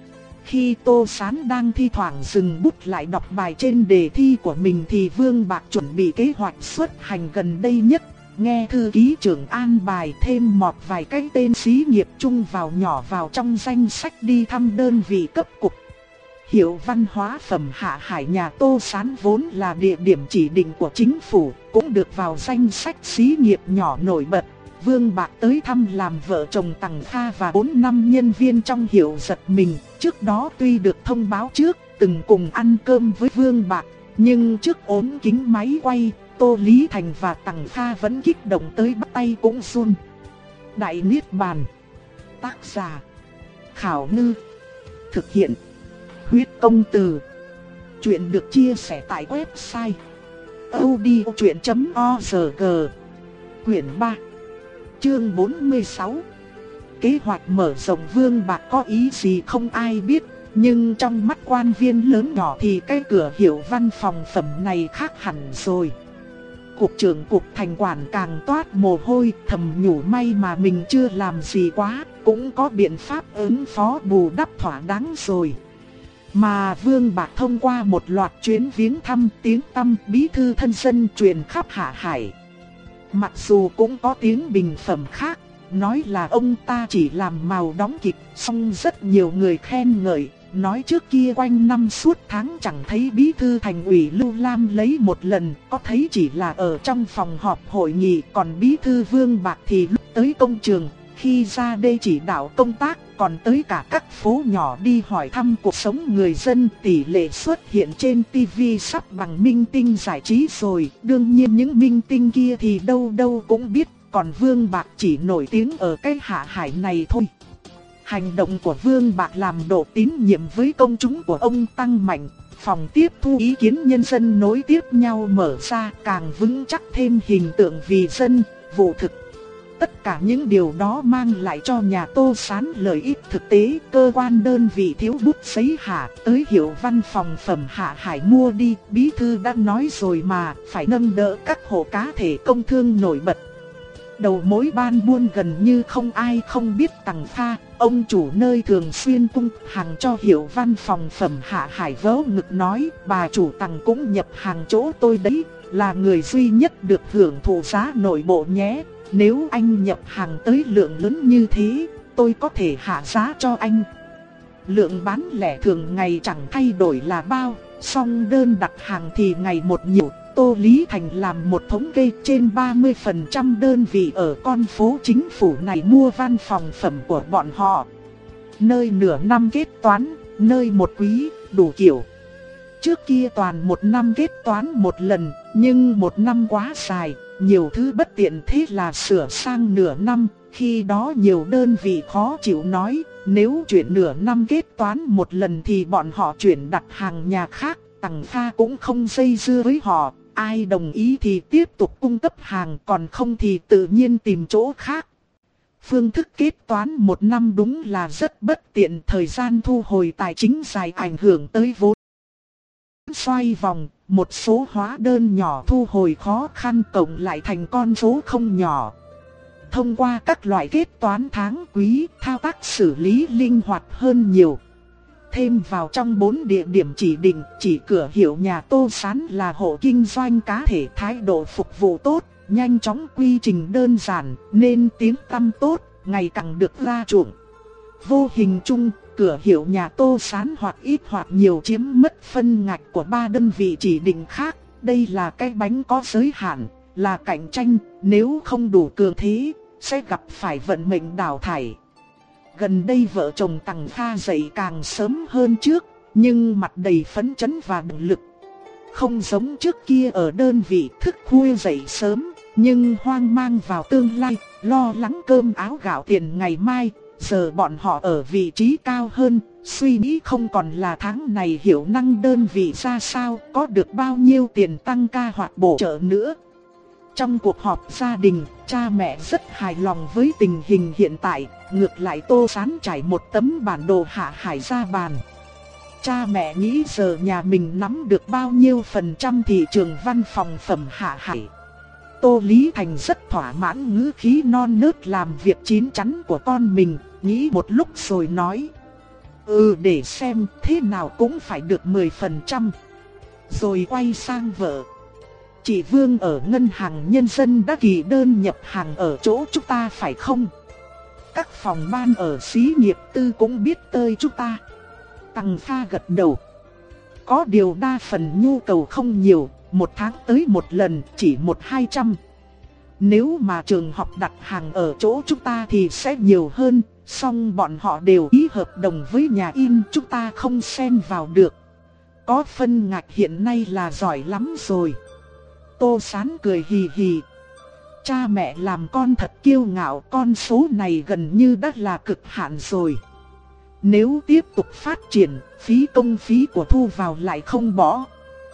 Khi Tô Sán đang thi thoảng dừng bút lại đọc bài trên đề thi của mình thì Vương Bạc chuẩn bị kế hoạch xuất hành gần đây nhất. Nghe thư ký trưởng an bài thêm một vài cái tên xí nghiệp chung vào nhỏ vào trong danh sách đi thăm đơn vị cấp cục. Hiệu văn hóa phẩm Hạ Hải nhà Tô Sán vốn là địa điểm chỉ định của chính phủ, cũng được vào danh sách xí nghiệp nhỏ nổi bật. Vương Bạc tới thăm làm vợ chồng Tằng Kha và bốn năm nhân viên trong hiệu giật mình. Trước đó tuy được thông báo trước, từng cùng ăn cơm với Vương Bạc, nhưng trước ốm kính máy quay, Tô Lý Thành và Tằng Kha vẫn kích động tới bắt tay cũng run. Đại Niết Bàn. Tác giả Khảo Ngư. Thực hiện Huyết Công Từ. Chuyện được chia sẻ tại website audiochuyện chấm org. Quyển ba, chương bốn mươi sáu. Kế hoạch mở rộng Vương Bạc có ý gì không ai biết, nhưng trong mắt quan viên lớn nhỏ thì cái cửa hiệu văn phòng phẩm này khác hẳn rồi. Cục trưởng cục thành quản càng toát mồ hôi, thầm nhủ may mà mình chưa làm gì quá, cũng có biện pháp ứng phó bù đắp thỏa đáng rồi. Mà Vương Bạc thông qua một loạt chuyến viếng thăm, tiếng tăm bí thư thân dân truyền khắp Hạ Hải. Mặc dù cũng có tiếng bình phẩm khác, nói là ông ta chỉ làm màu đóng kịch, song rất nhiều người khen ngợi. Nói trước kia quanh năm suốt tháng chẳng thấy bí thư thành ủy Lưu Lam lấy một lần, có thấy chỉ là ở trong phòng họp hội nghị. Còn bí thư Vương Bạc thì lúc tới công trường, khi ra đây chỉ đạo công tác, còn tới cả các phố nhỏ đi hỏi thăm cuộc sống người dân. Tỷ lệ xuất hiện trên tivi sắp bằng minh tinh giải trí rồi. Đương nhiên những minh tinh kia thì đâu đâu cũng biết, còn Vương Bạc chỉ nổi tiếng ở cái Hạ Hải này thôi. Hành động của Vương Bạc làm độ tín nhiệm với công chúng của ông tăng mạnh, phòng tiếp thu ý kiến nhân dân nối tiếp nhau mở ra, càng vững chắc thêm hình tượng vì dân, vụ thực. Tất cả những điều đó mang lại cho nhà Tô Sán lợi ích thực tế. Cơ quan đơn vị thiếu bút giấy Hạ tới hiệu văn phòng phẩm Hạ Hải mua đi. Bí thư đã nói rồi mà, phải nâng đỡ các hộ cá thể công thương nổi bật. Đầu mối ban buôn gần như không ai không biết Tằng Kha, ông chủ nơi thường xuyên cung hàng cho hiệu văn phòng phẩm Hạ Hải vớ ngực nói, bà chủ Tằng cũng nhập hàng chỗ tôi đấy, là người duy nhất được hưởng thụ giá nội bộ nhé. Nếu anh nhập hàng tới lượng lớn như thế, tôi có thể hạ giá cho anh. Lượng bán lẻ thường ngày chẳng thay đổi là bao, song đơn đặt hàng thì ngày một nhiều. Tô Lý Thành làm một thống kê trên ba mươi phần trăm đơn vị ở con phố chính phủ này mua văn phòng phẩm của bọn họ. Nơi nửa năm kết toán, nơi một quý, đủ kiểu. Trước kia toàn một năm kết toán một lần, nhưng một năm quá dài, nhiều thứ bất tiện thế là sửa sang nửa năm. Khi đó nhiều đơn vị khó chịu nói, nếu chuyển nửa năm kết toán một lần thì bọn họ chuyển đặt hàng nhà khác. Tằng Kha cũng không dây dưa với họ, ai đồng ý thì tiếp tục cung cấp hàng, còn không thì tự nhiên tìm chỗ khác. Phương thức kết toán một năm đúng là rất bất tiện, thời gian thu hồi tài chính dài ảnh hưởng tới vốn xoay vòng, một số hóa đơn nhỏ thu hồi khó khăn cộng lại thành con số không nhỏ. Thông qua các loại kết toán tháng quý, thao tác xử lý linh hoạt hơn nhiều. Thêm vào trong bốn địa điểm chỉ định, chỉ cửa hiệu nhà Tô Sán là hộ kinh doanh cá thể, thái độ phục vụ tốt, nhanh chóng, quy trình đơn giản, nên tiếng tăm tốt, ngày càng được ra chuộng. Vô hình chung, cửa hiệu nhà Tô Sán hoặc ít hoặc nhiều chiếm mất phân ngạch của ba đơn vị chỉ định khác. Đây là cái bánh có giới hạn, là cạnh tranh, nếu không đủ cường thế, sẽ gặp phải vận mệnh đào thải. Gần đây vợ chồng Tằng Kha dậy càng sớm hơn trước, nhưng mặt đầy phấn chấn và động lực. Không giống trước kia ở đơn vị thức khuya dậy sớm, nhưng hoang mang vào tương lai, lo lắng cơm áo gạo tiền ngày mai. Giờ bọn họ ở vị trí cao hơn, suy nghĩ không còn là tháng này hiệu năng đơn vị ra sao, có được bao nhiêu tiền tăng ca hoặc bổ trợ nữa. Trong cuộc họp gia đình, cha mẹ rất hài lòng với tình hình hiện tại, ngược lại Tô Sán trải một tấm bản đồ hạ hải ra bàn. Cha mẹ nghĩ giờ nhà mình nắm được bao nhiêu phần trăm thị trường văn phòng phẩm hạ hải. Tô Lý Thành rất thỏa mãn ngữ khí non nớt làm việc chín chắn của con mình, nghĩ một lúc rồi nói: Ừ, để xem, thế nào cũng phải được mười phần trăm. Rồi quay sang vợ: Chị Vương ở Ngân hàng Nhân dân đã ký đơn nhập hàng ở chỗ chúng ta phải không? Các phòng ban ở xí nghiệp tư cũng biết tới chúng ta. Tằng Kha gật đầu. Có điều đa phần nhu cầu không nhiều, một tháng tới một lần, chỉ một hai trăm. Nếu mà trường học đặt hàng ở chỗ chúng ta thì sẽ nhiều hơn, song bọn họ đều ký hợp đồng với nhà in, chúng ta không xen vào được. Có phân ngạch hiện nay là giỏi lắm rồi. Tô Sán cười hì hì. Cha mẹ làm con thật kiêu ngạo, con số này gần như đã là cực hạn rồi. Nếu tiếp tục phát triển, phí công phí của thu vào lại không bỏ.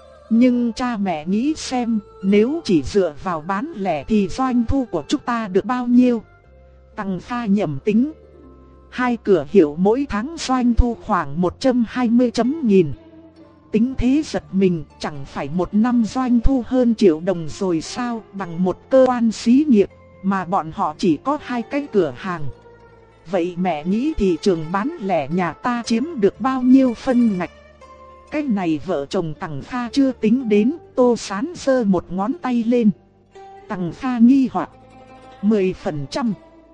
Nhưng cha mẹ nghĩ xem, nếu chỉ dựa vào bán lẻ thì doanh thu của chúng ta được bao nhiêu? Tằng Kha nhẩm tính. Hai cửa hiệu mỗi tháng doanh thu khoảng một trăm hai mươi chấm nghìn. Tính thế giật mình, chẳng phải một năm doanh thu hơn triệu đồng rồi sao? Bằng một cơ quan xí nghiệp, mà bọn họ chỉ có hai cái cửa hàng. Vậy mẹ nghĩ thị trường bán lẻ nhà ta chiếm được bao nhiêu phân ngạch? Cái này vợ chồng Tằng Kha chưa tính đến. Tô Sán giơ một ngón tay lên. Tằng Kha nghi hoặc: mười phần trăm.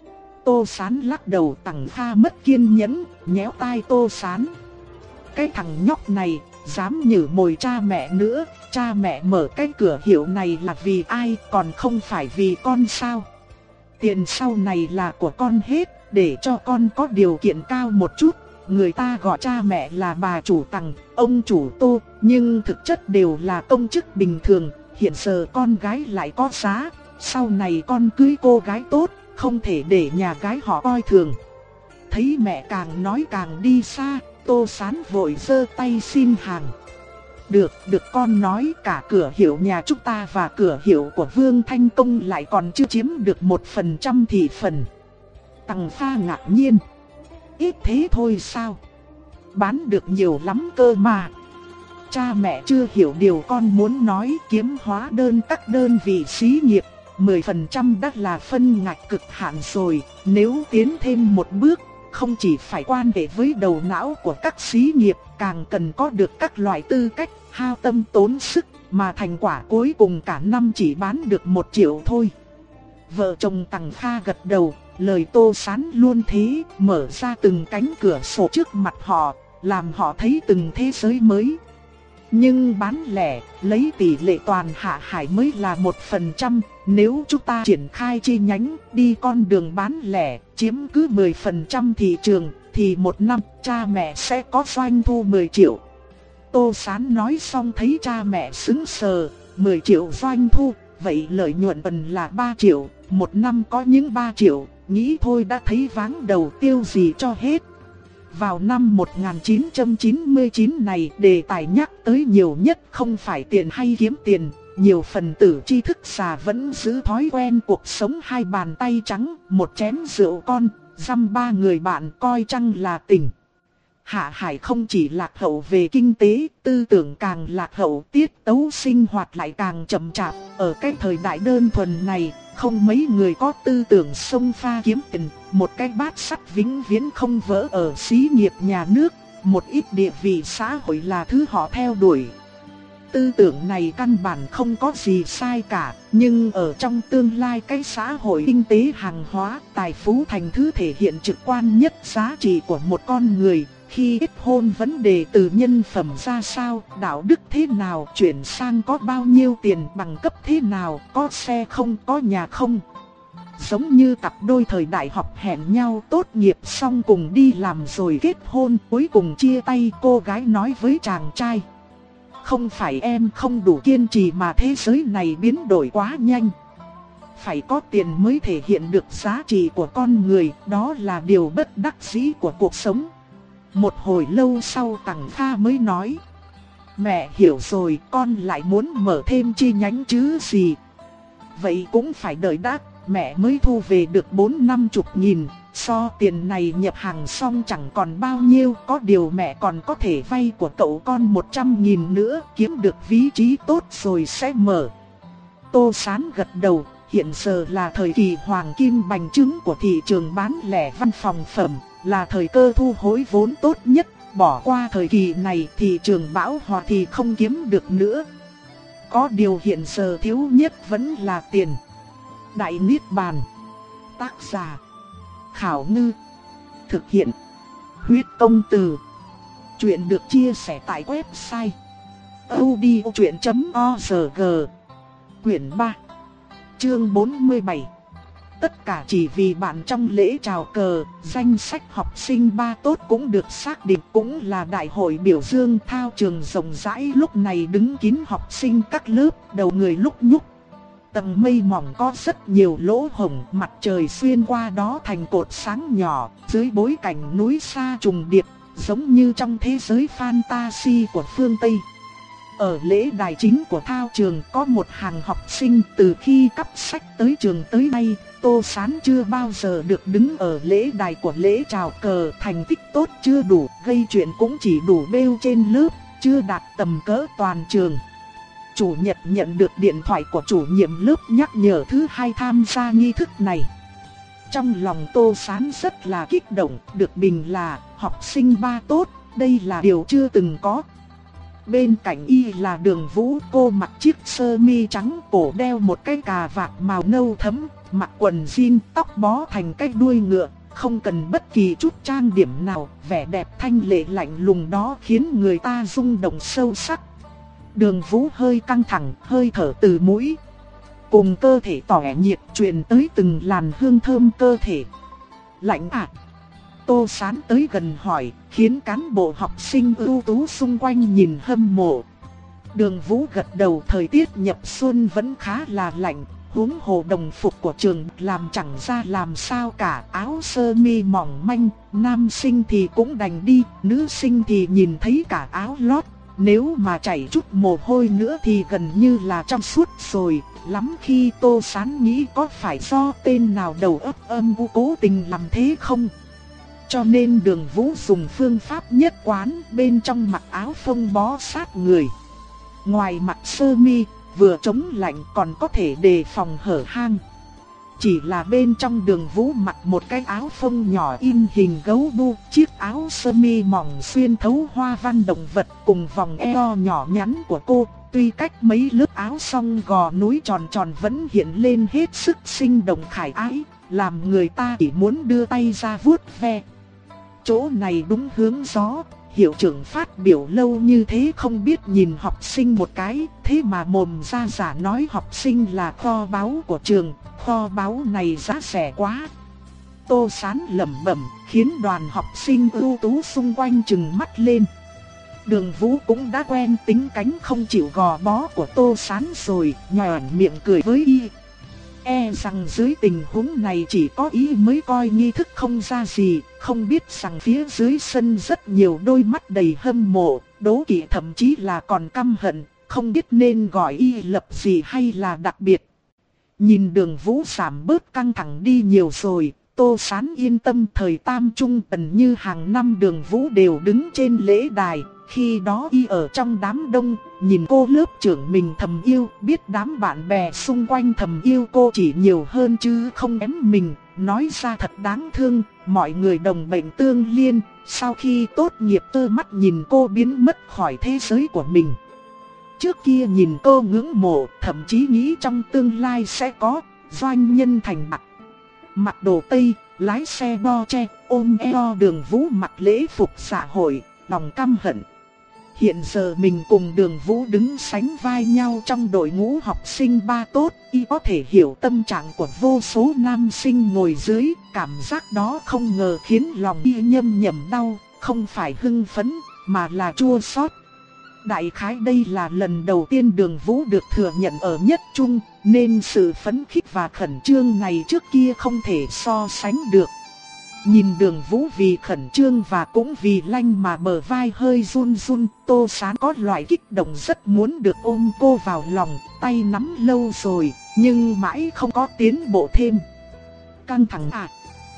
Tô Sán lắc đầu. Tằng Kha mất kiên nhẫn, nhéo tai Tô Sán. Cái thằng nhóc này dám nhử mồi cha mẹ nữa. Cha mẹ mở cái cửa hiệu này là vì ai, còn không phải vì con sao? Tiền sau này là của con hết, để cho con có điều kiện cao một chút. Người ta gọi cha mẹ là bà chủ Tằng, ông chủ Tô, nhưng thực chất đều là công chức bình thường. Hiện giờ con gái lại có giá, sau này con cưới cô gái tốt, không thể để nhà gái họ coi thường. Thấy mẹ càng nói càng đi xa, Tô Sán vội giơ tay xin hàng. Được, được con nói, cả cửa hiệu nhà chúng ta và cửa hiệu của Vương Thanh Công lại còn chưa chiếm được một phần trăm thị phần. Tằng Kha ngạc nhiên. Ít thế thôi sao? Bán được nhiều lắm cơ mà. Cha mẹ chưa hiểu điều con muốn nói, kiếm hóa đơn các đơn vị xí nghiệp, mười phần trăm đã là phân ngạch cực hạn rồi. Nếu tiến thêm một bước, không chỉ phải quan hệ với đầu não của các xí nghiệp, càng cần có được các loại tư cách, hao tâm tốn sức, mà thành quả cuối cùng cả năm chỉ bán được một triệu thôi. Vợ chồng Tằng Kha gật đầu. Lời Tô Sán luôn thế, mở ra từng cánh cửa sổ trước mặt họ, làm họ thấy từng thế giới mới. Nhưng bán lẻ, lấy tỷ lệ toàn Hạ Hải mới là một phần trăm. Nếu chúng ta triển khai chi nhánh, đi con đường bán lẻ, chiếm cứ mười phần trăm thị trường, thì một năm cha mẹ sẽ có doanh thu mười triệu. Tô Sán nói xong thấy cha mẹ sững sờ, mười triệu doanh thu, vậy lợi nhuận cần là ba triệu, một năm có những ba triệu, nghĩ thôi đã thấy váng đầu, tiêu gì cho hết. Vào năm một nghìn chín trăm chín mươi chín này, đề tài nhắc tới nhiều nhất không phải tiền hay kiếm tiền. Nhiều phần tử tri thức già vẫn giữ thói quen cuộc sống hai bàn tay trắng, một chén rượu con, dăm ba người bạn coi chăng là tình. Hạ Hải không chỉ lạc hậu về kinh tế, tư tưởng càng lạc hậu, tiết tấu sinh hoạt lại càng chậm chạp. Ở cái thời đại đơn thuần này, không mấy người có tư tưởng xông pha kiếm tiền. Một cái bát sắt vĩnh viễn không vỡ ở xí nghiệp nhà nước, một ít địa vị xã hội là thứ họ theo đuổi. Tư tưởng này căn bản không có gì sai cả, nhưng ở trong tương lai cái xã hội kinh tế hàng hóa, tài phú thành thứ thể hiện trực quan nhất giá trị của một con người. Khi kết hôn vấn đề từ nhân phẩm ra sao, đạo đức thế nào, chuyển sang có bao nhiêu tiền, bằng cấp thế nào, có xe không, có nhà không. Giống như cặp đôi thời đại học hẹn nhau tốt nghiệp xong cùng đi làm rồi kết hôn, cuối cùng chia tay, cô gái nói với chàng trai: không phải em không đủ kiên trì mà thế giới này biến đổi quá nhanh. Phải có tiền mới thể hiện được giá trị của con người, đó là điều bất đắc dĩ của cuộc sống. Một hồi lâu sau Tằng Kha mới nói: mẹ hiểu rồi, con lại muốn mở thêm chi nhánh chứ gì. Vậy cũng phải đợi đã, mẹ mới thu về được bốn năm chục nghìn, so tiền này nhập hàng xong chẳng còn bao nhiêu. Có điều mẹ còn có thể vay của cậu con một trăm nghìn nữa, kiếm được vị trí tốt rồi sẽ mở. Tô Sán gật đầu, hiện giờ là thời kỳ hoàng kim bành trướng của thị trường bán lẻ văn phòng phẩm, là thời cơ thu hối vốn tốt nhất. Bỏ qua thời kỳ này, thị trường bão hòa thì không kiếm được nữa. Có điều hiện giờ thiếu nhất vẫn là tiền. Đại Niết Bàn. Tác giả: Khảo Ngư. Thực hiện: Huyết Công Từ. Chuyện được chia sẻ tại website audiochuyện chấm org. Quyển ba, chương bốn mươi bảy. Tất cả chỉ vì bạn. Trong lễ chào cờ, danh sách học sinh ba tốt cũng được xác định, cũng là đại hội biểu dương. Thao trường rộng rãi lúc này đứng kín học sinh các lớp, đầu người lúc nhúc. Tầng mây mỏng có rất nhiều lỗ hổng, mặt trời xuyên qua đó thành cột sáng nhỏ, dưới bối cảnh núi xa trùng điệp, giống như trong thế giới fantasy của phương Tây. Ở lễ đài chính của thao trường có một hàng học sinh. Từ khi cắp sách tới trường tới nay, Tô Sán chưa bao giờ được đứng ở lễ đài của lễ chào cờ. Thành tích tốt chưa đủ, gây chuyện cũng chỉ đủ bêu trên lớp, chưa đạt tầm cỡ toàn trường. Chủ nhật nhận được điện thoại của chủ nhiệm lớp nhắc nhở thứ hai tham gia nghi thức này. Trong lòng Tô Sán rất là kích động, được bình là học sinh ba tốt, đây là điều chưa từng có. Bên cạnh y là Đường Vũ, cô mặc chiếc sơ mi trắng, cổ đeo một cái cà vạt màu nâu thẫm, mặc quần jean, tóc bó thành cái đuôi ngựa, không cần bất kỳ chút trang điểm nào, vẻ đẹp thanh lệ lạnh lùng đó khiến người ta rung động sâu sắc. Đường Vũ hơi căng thẳng, hơi thở từ mũi cùng cơ thể tỏa nhiệt truyền tới từng làn hương thơm cơ thể. Lạnh à? Tô Sán tới gần hỏi, khiến cán bộ học sinh ưu tú xung quanh nhìn hâm mộ. Đường Vũ gật đầu, thời tiết nhập xuân vẫn khá là lạnh, huống hồ đồng phục của trường làm chẳng ra làm sao cả, áo sơ mi mỏng manh, nam sinh thì cũng đành đi, nữ sinh thì nhìn thấy cả áo lót. Nếu mà chảy chút mồ hôi nữa thì gần như là trong suốt rồi. Lắm khi Tô Sán nghĩ có phải do tên nào đầu óc âm u cố tình làm thế không. Cho nên Đường Vũ dùng phương pháp nhất quán, bên trong mặc áo phông bó sát người, ngoài mặc sơ mi, vừa chống lạnh còn có thể đề phòng hở hang. Chỉ là bên trong Đường Vũ mặc một cái áo phông nhỏ in hình gấu bu, chiếc áo sơ mi mỏng xuyên thấu hoa văn động vật cùng vòng eo nhỏ nhắn của cô. Tuy cách mấy lớp áo song gò núi tròn tròn vẫn hiện lên hết sức sinh động khải ái, làm người ta chỉ muốn đưa tay ra vuốt ve. Chỗ này đúng hướng gió, hiệu trưởng phát biểu lâu như thế không biết nhìn học sinh một cái, thế mà mồm ra giả nói học sinh là kho báu của trường, kho báu này giá rẻ quá. Tô Sán lẩm bẩm, khiến đoàn học sinh ưu tú xung quanh trừng mắt lên. Đường Vũ cũng đã quen tính cánh không chịu gò bó của Tô Sán rồi, nhoẻn miệng cười với y. E rằng dưới tình huống này chỉ có y mới coi nghi thức không ra gì, không biết rằng phía dưới sân rất nhiều đôi mắt đầy hâm mộ, đố kỵ thậm chí là còn căm hận, không biết nên gọi y lập gì hay là đặc biệt. Nhìn Đường Vũ giảm bớt căng thẳng đi nhiều rồi, Tô Sán yên tâm. Thời tam trung gần như hàng năm Đường Vũ đều đứng trên lễ đài. Khi đó y ở trong đám đông, nhìn cô lớp trưởng mình thầm yêu, biết đám bạn bè xung quanh thầm yêu cô chỉ nhiều hơn chứ không kém mình. Nói ra thật đáng thương, mọi người đồng bệnh tương liên, sau khi tốt nghiệp tơ mắt nhìn cô biến mất khỏi thế giới của mình. Trước kia nhìn cô ngưỡng mộ, thậm chí nghĩ trong tương lai sẽ có doanh nhân thành đạt. Mặc đồ Tây, lái xe bo che, ôm eo. Đường Vũ mặc lễ phục xã hội, lòng căm hận. Hiện giờ mình cùng Đường Vũ đứng sánh vai nhau trong đội ngũ học sinh ba tốt, y có thể hiểu tâm trạng của vô số nam sinh ngồi dưới, cảm giác đó không ngờ khiến lòng y nhâm nhầm đau, không phải hưng phấn, mà là chua xót. Đại khái đây là lần đầu tiên Đường Vũ được thừa nhận ở nhất trung, nên sự phấn khích và khẩn trương này trước kia không thể so sánh được. Nhìn Đường Vũ vì khẩn trương và cũng vì lanh mà bờ vai hơi run run, Tô Sán có loại kích động rất muốn được ôm cô vào lòng, tay nắm lâu rồi, nhưng mãi không có tiến bộ thêm. Căng thẳng à?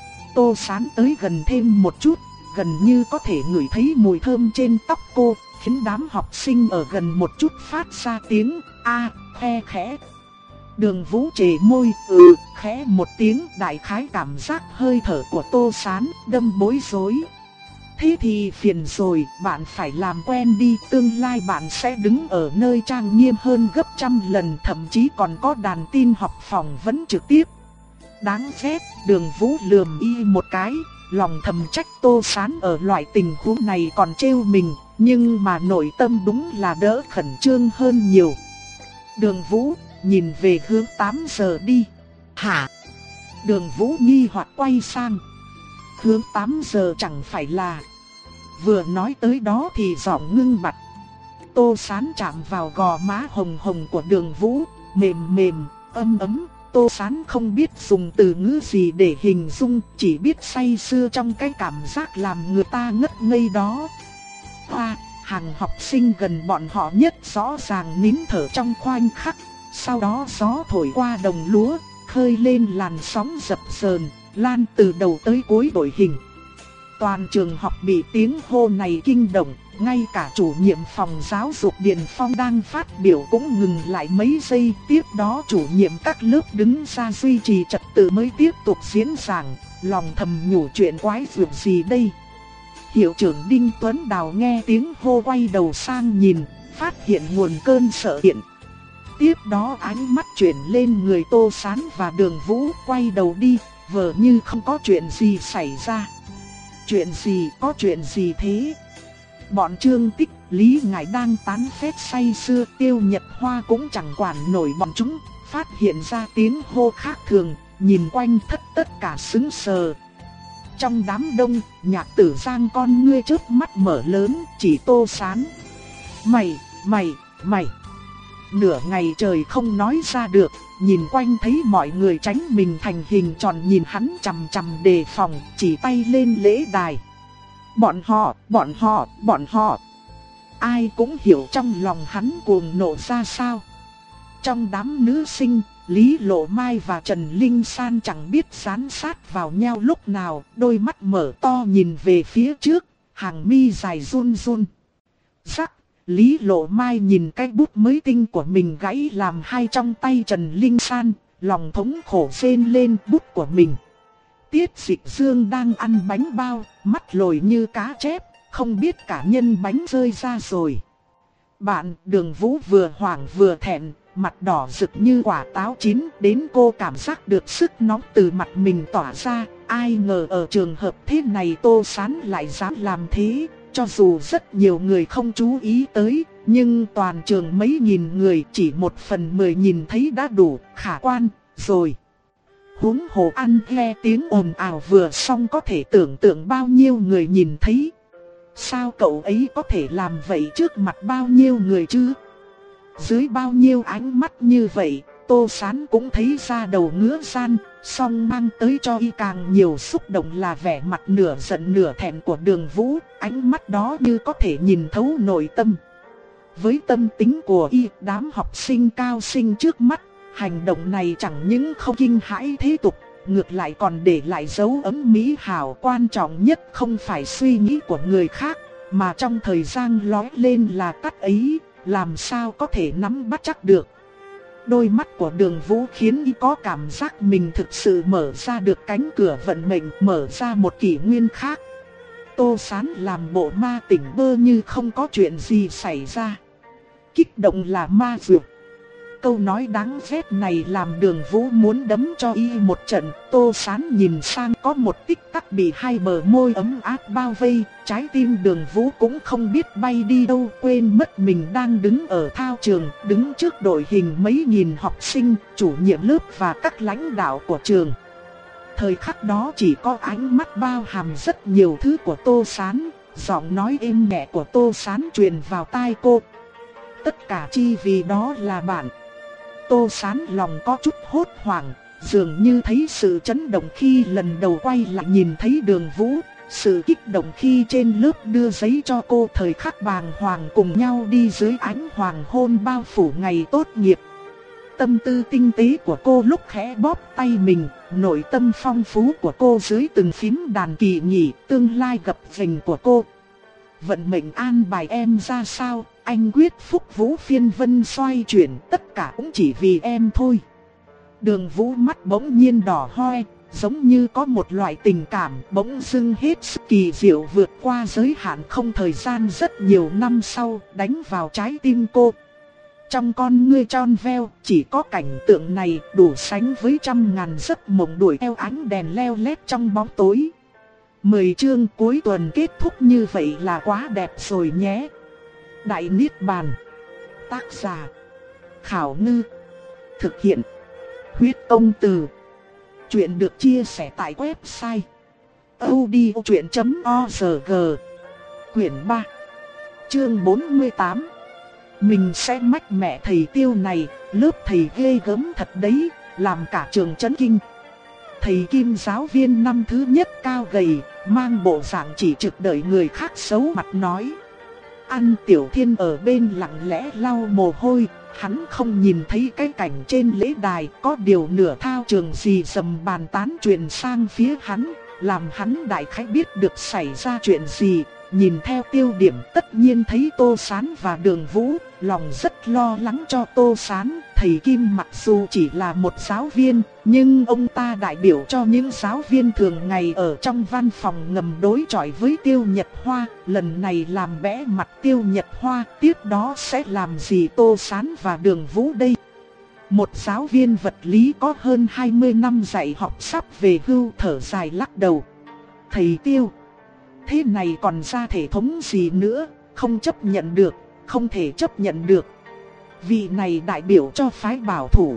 Tô Sán tới gần thêm một chút, gần như có thể ngửi thấy mùi thơm trên tóc cô, khiến đám học sinh ở gần một chút phát ra tiếng a khe khẽ. Đường Vũ trề môi, ừ, khẽ một tiếng. Đại khái cảm giác hơi thở của Tô Sán đâm bối rối. Thế thì phiền rồi, bạn phải làm quen đi. Tương lai bạn sẽ đứng ở nơi trang nghiêm hơn gấp trăm lần, thậm chí còn có đàn tin học phỏng vấn trực tiếp. Đáng ghét. Đường Vũ lườm y một cái, lòng thầm trách Tô Sán ở loại tình huống này còn trêu mình, nhưng mà nội tâm đúng là đỡ khẩn trương hơn nhiều. Đường Vũ nhìn về hướng tám giờ đi. Hả? Đường Vũ nghi hoặc quay sang. Hướng tám giờ chẳng phải là... Vừa nói tới đó thì giọng ngưng bặt. Tô Sán chạm vào gò má hồng hồng của Đường Vũ, mềm mềm, ấm ấm. Tô Sán không biết dùng từ ngữ gì để hình dung, chỉ biết say sưa trong cái cảm giác làm người ta ngất ngây đó. Hoa, hàng học sinh gần bọn họ nhất rõ ràng nín thở trong khoảnh khắc. Sau đó gió thổi qua đồng lúa, khơi lên làn sóng dập dờn, lan từ đầu tới cuối đội hình. Toàn trường học bị tiếng hô này kinh động, ngay cả chủ nhiệm phòng giáo dục Điền Phong đang phát biểu cũng ngừng lại mấy giây. Tiếp đó chủ nhiệm các lớp đứng ra duy trì trật tự mới tiếp tục diễn giảng, lòng thầm nhủ chuyện quái việc gì đây. Hiệu trưởng Đinh Tuấn Đào nghe tiếng hô quay đầu sang nhìn, phát hiện nguồn cơn sợ hiện. Tiếp đó ánh mắt chuyển lên người Tô Sán và Đường Vũ, quay đầu đi, vờ như không có chuyện gì xảy ra. Chuyện gì, có chuyện gì thế? Bọn Trương Tích, Lý Ngải đang tán phét say sưa, Tiêu Nhật Hoa cũng chẳng quản nổi bọn chúng, phát hiện ra tiếng hô khác thường, nhìn quanh thất tất cả sững sờ. Trong đám đông, Nhạc Tử Giang con ngươi chớp mắt mở lớn, chỉ Tô Sán. Mày, mày, mày. Nửa ngày trời không nói ra được, nhìn quanh thấy mọi người tránh mình thành hình tròn nhìn hắn chằm chằm đề phòng, chỉ tay lên lễ đài. Bọn họ, bọn họ, bọn họ. Ai cũng hiểu trong lòng hắn cuồng nộ ra sao. Trong đám nữ sinh, Lý Lộ Mai và Trần Linh San chẳng biết dán sát vào nhau lúc nào, đôi mắt mở to nhìn về phía trước, hàng mi dài run run. Rắc, Lý Lộ Mai nhìn cái bút mới tinh của mình gãy làm hai trong tay Trần Linh San, lòng thống khổ rên lên bút của mình. Tiết Dịch Dương đang ăn bánh bao, mắt lồi như cá chép, không biết cả nhân bánh rơi ra rồi. Bạn Đường Vũ vừa hoảng vừa thẹn, mặt đỏ rực như quả táo chín, đến cô cảm giác được sức nóng từ mặt mình tỏa ra. Ai ngờ ở trường hợp thế này Tô Sán lại dám làm thế, cho dù rất nhiều người không chú ý tới, nhưng toàn trường mấy nghìn người chỉ một phần mười nhìn thấy đã đủ khả quan rồi. Huống hồ ăn nghe tiếng ồn ào vừa xong có thể tưởng tượng bao nhiêu người nhìn thấy. Sao cậu ấy có thể làm vậy trước mặt bao nhiêu người chứ? Dưới bao nhiêu ánh mắt như vậy, Tô Sán cũng thấy ra đầu ngứa ran, song mang tới cho y càng nhiều xúc động là vẻ mặt nửa giận nửa thẹn của Đường Vũ, ánh mắt đó như có thể nhìn thấu nội tâm. Với tâm tính của y, đám học sinh cao sinh trước mắt, hành động này chẳng những không kinh hãi thế tục, ngược lại còn để lại dấu ấn mỹ hảo. Quan trọng nhất không phải suy nghĩ của người khác, mà trong thời gian lóe lên là cách ấy, làm sao có thể nắm bắt chắc được. Đôi mắt của Đường Vũ khiến y có cảm giác mình thực sự mở ra được cánh cửa vận mệnh, mở ra một kỷ nguyên khác. Tô Sán làm bộ ma tỉnh bơ như không có chuyện gì xảy ra. Kích động là ma dược. Câu nói đáng ghét này làm Đường Vũ muốn đấm cho y một trận. Tô Sán nhìn sang có một tích tắc bị hai bờ môi ấm áp bao vây. Trái tim Đường Vũ cũng không biết bay đi đâu, quên mất mình đang đứng ở thao trường, đứng trước đội hình mấy nghìn học sinh, chủ nhiệm lớp và các lãnh đạo của trường. Thời khắc đó chỉ có ánh mắt bao hàm rất nhiều thứ của Tô Sán, giọng nói êm nhẹ của Tô Sán truyền vào tai cô. Tất cả chi vì đó là bạn. Tô Sán lòng có chút hốt hoảng, dường như thấy sự chấn động khi lần đầu quay lại nhìn thấy Đường Vũ, sự kích động khi trên lớp đưa giấy cho cô, thời khắc bàng hoàng cùng nhau đi dưới ánh hoàng hôn bao phủ ngày tốt nghiệp. Tâm tư tinh tế của cô lúc khẽ bóp tay mình, nội tâm phong phú của cô dưới từng phím đàn kỳ nhị, tương lai gập ghềnh của cô. Vận mệnh an bài em ra sao, anh quyết phúc vũ phiên vân xoay chuyển, tất cả cũng chỉ vì em thôi. Đường Vũ mắt bỗng nhiên đỏ hoe, giống như có một loại tình cảm bỗng dưng hết sức kỳ diệu vượt qua giới hạn không thời gian rất nhiều năm sau, đánh vào trái tim cô. Trong con ngươi tròn veo, chỉ có cảnh tượng này đủ sánh với trăm ngàn giấc mộng đuổi theo ánh đèn leo lét trong bóng tối. Mười chương cuối tuần kết thúc như vậy là quá đẹp rồi nhé. Đại Niết Bàn. Tác giả Khảo Ngư. Thực hiện Huyết Công Từ. Chuyện được chia sẻ tại website audiochuyện chấm org. Quyển ba, chương bốn mươi tám. Mình sẽ mách mẹ thầy Tiêu này, lớp thầy ghê gớm thật đấy, làm cả trường chấn kinh. Thầy Kim giáo viên năm thứ nhất cao gầy, mang bộ dạng chỉ trực đợi người khác xấu mặt nói. An Tiểu Thiên ở bên lặng lẽ lau mồ hôi, hắn không nhìn thấy cái cảnh trên lễ đài, có điều nửa thao trường gì dầm bàn tán truyền sang phía hắn, làm hắn đại khái biết được xảy ra chuyện gì. Nhìn theo tiêu điểm tất nhiên thấy Tô Sán và Đường Vũ, lòng rất lo lắng cho Tô Sán. Thầy Kim mặc dù chỉ là một giáo viên, nhưng ông ta đại biểu cho những giáo viên thường ngày ở trong văn phòng ngầm đối chọi với Tiêu Nhật Hoa. Lần này làm bẽ mặt Tiêu Nhật Hoa, tiếp đó sẽ làm gì Tô Sán và Đường Vũ đây? Một giáo viên vật lý có hơn hai mươi năm dạy học sắp về hưu thở dài lắc đầu. Thầy Tiêu, thế này còn ra thể thống gì nữa, không chấp nhận được, không thể chấp nhận được. Vị này đại biểu cho phái bảo thủ.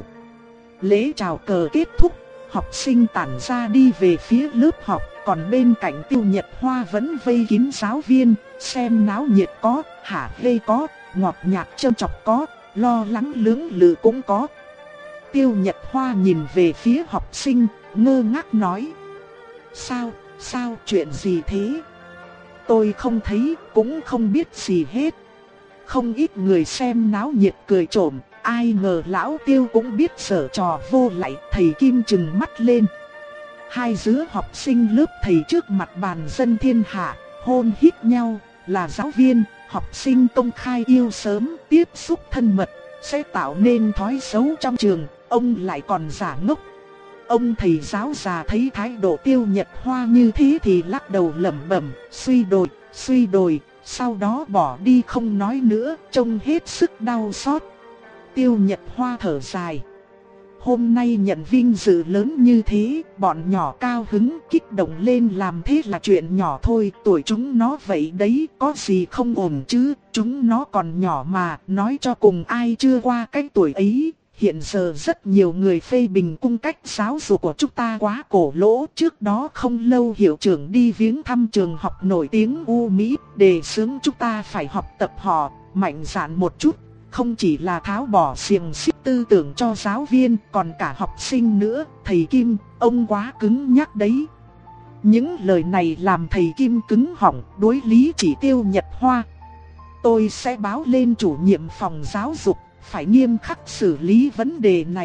Lễ chào cờ kết thúc, học sinh tản ra đi về phía lớp học, còn bên cạnh Tiêu Nhật Hoa vẫn vây kín giáo viên, xem náo nhiệt có, hả hê có, ngọt nhạt châm chọc có, lo lắng lưỡng lự cũng có. Tiêu Nhật Hoa nhìn về phía học sinh, ngơ ngác nói. Sao, sao, chuyện gì thế? Tôi không thấy, cũng không biết gì hết. Không ít người xem náo nhiệt cười trộm, ai ngờ lão Tiêu cũng biết giở trò vô lại. Thầy Kim trừng mắt lên. Hai đứa học sinh lớp thầy trước mặt bàn dân thiên hạ, hôn hít nhau, là giáo viên, học sinh công khai yêu sớm, tiếp xúc thân mật, sẽ tạo nên thói xấu trong trường, ông lại còn giả ngốc. Ông thầy giáo già thấy thái độ Tiêu Nhật Hoa như thế thì lắc đầu lẩm bẩm, suy đồi, suy đồi, sau đó bỏ đi không nói nữa, trông hết sức đau xót. Tiêu Nhật Hoa thở dài. Hôm nay nhận vinh dự lớn như thế, bọn nhỏ cao hứng kích động lên, làm thế là chuyện nhỏ thôi, tuổi chúng nó vậy đấy, có gì không ổn chứ, chúng nó còn nhỏ mà, nói cho cùng ai chưa qua cái tuổi ấy. Hiện giờ rất nhiều người phê bình cung cách giáo dục của chúng ta quá cổ lỗ. Trước đó không lâu hiệu trưởng đi viếng thăm trường học nổi tiếng U Mỹ, đề xướng chúng ta phải học tập họ, mạnh dạn một chút. Không chỉ là tháo bỏ xiềng xích tư tưởng cho giáo viên, còn cả học sinh nữa. Thầy Kim, ông quá cứng nhắc đấy. Những lời này làm thầy Kim cứng họng, đối lý chỉ tiêu Nhật Hoa. Tôi sẽ báo lên chủ nhiệm phòng giáo dục, phải nghiêm khắc xử lý vấn đề này.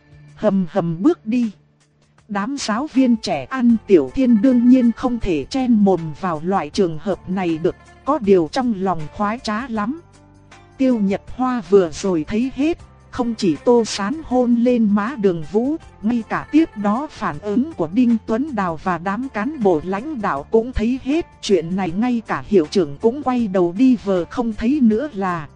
Hầm hầm bước đi. Đám giáo viên trẻ ăn Tiểu Thiên đương nhiên không thể chen mồm vào loại trường hợp này được, có điều trong lòng khoái trá lắm. Tiêu Nhật Hoa vừa rồi thấy hết, không chỉ Tô Sán hôn lên má Đường Vũ, ngay cả tiếp đó phản ứng của Đinh Tuấn Đào và đám cán bộ lãnh đạo cũng thấy hết. Chuyện này ngay cả hiệu trưởng cũng quay đầu đi vờ không thấy nữa là.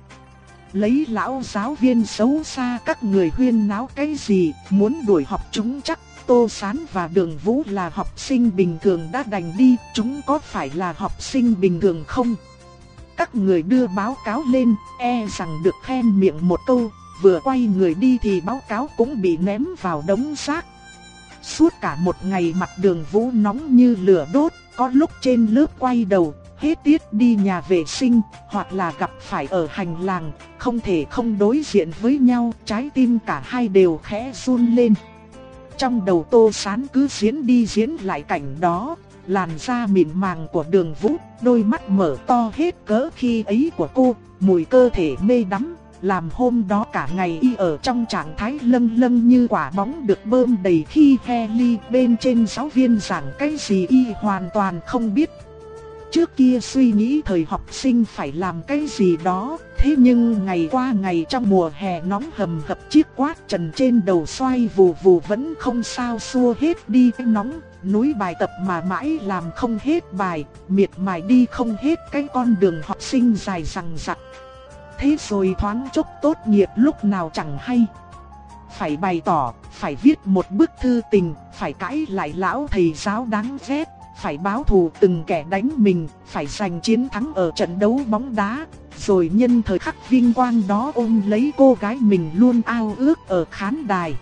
Lấy lão giáo viên xấu xa các người huyên náo cái gì, muốn đuổi học chúng chắc Tô Sán và Đường Vũ là học sinh bình thường đã đành đi, chúng có phải là học sinh bình thường không? Các người đưa báo cáo lên, e rằng được khen miệng một câu, vừa quay người đi thì báo cáo cũng bị ném vào đống rác. Suốt cả một ngày mặt Đường Vũ nóng như lửa đốt, có lúc trên lớp quay đầu, hết tiết đi nhà vệ sinh, hoặc là gặp phải ở hành lang, không thể không đối diện với nhau, trái tim cả hai đều khẽ run lên. Trong đầu Tô Sán cứ diễn đi diễn lại cảnh đó, làn da mịn màng của Đường Vũ, đôi mắt mở to hết cỡ khi ấy của cô, mùi cơ thể mê đắm, làm hôm đó cả ngày y ở trong trạng thái lâng lâng như quả bóng được bơm đầy khi Heli bên trên giáo viên giảng cái gì y hoàn toàn không biết. Trước kia suy nghĩ thời học sinh phải làm cái gì đó, thế nhưng ngày qua ngày trong mùa hè nóng hầm hập, chiếc quát trần trên đầu xoay vù vù vẫn không sao xua hết đi cái nóng. Núi bài tập mà mãi làm không hết bài, miệt mài đi không hết cái con đường học sinh dài dằng dặc. Thế rồi thoáng chốc tốt nghiệp lúc nào chẳng hay. Phải bày tỏ, phải viết một bức thư tình, phải cãi lại lão thầy giáo đáng ghét, phải báo thù từng kẻ đánh mình, phải giành chiến thắng ở trận đấu bóng đá. Rồi nhân thời khắc vinh quang đó ôm lấy cô gái mình luôn ao ước ở khán đài.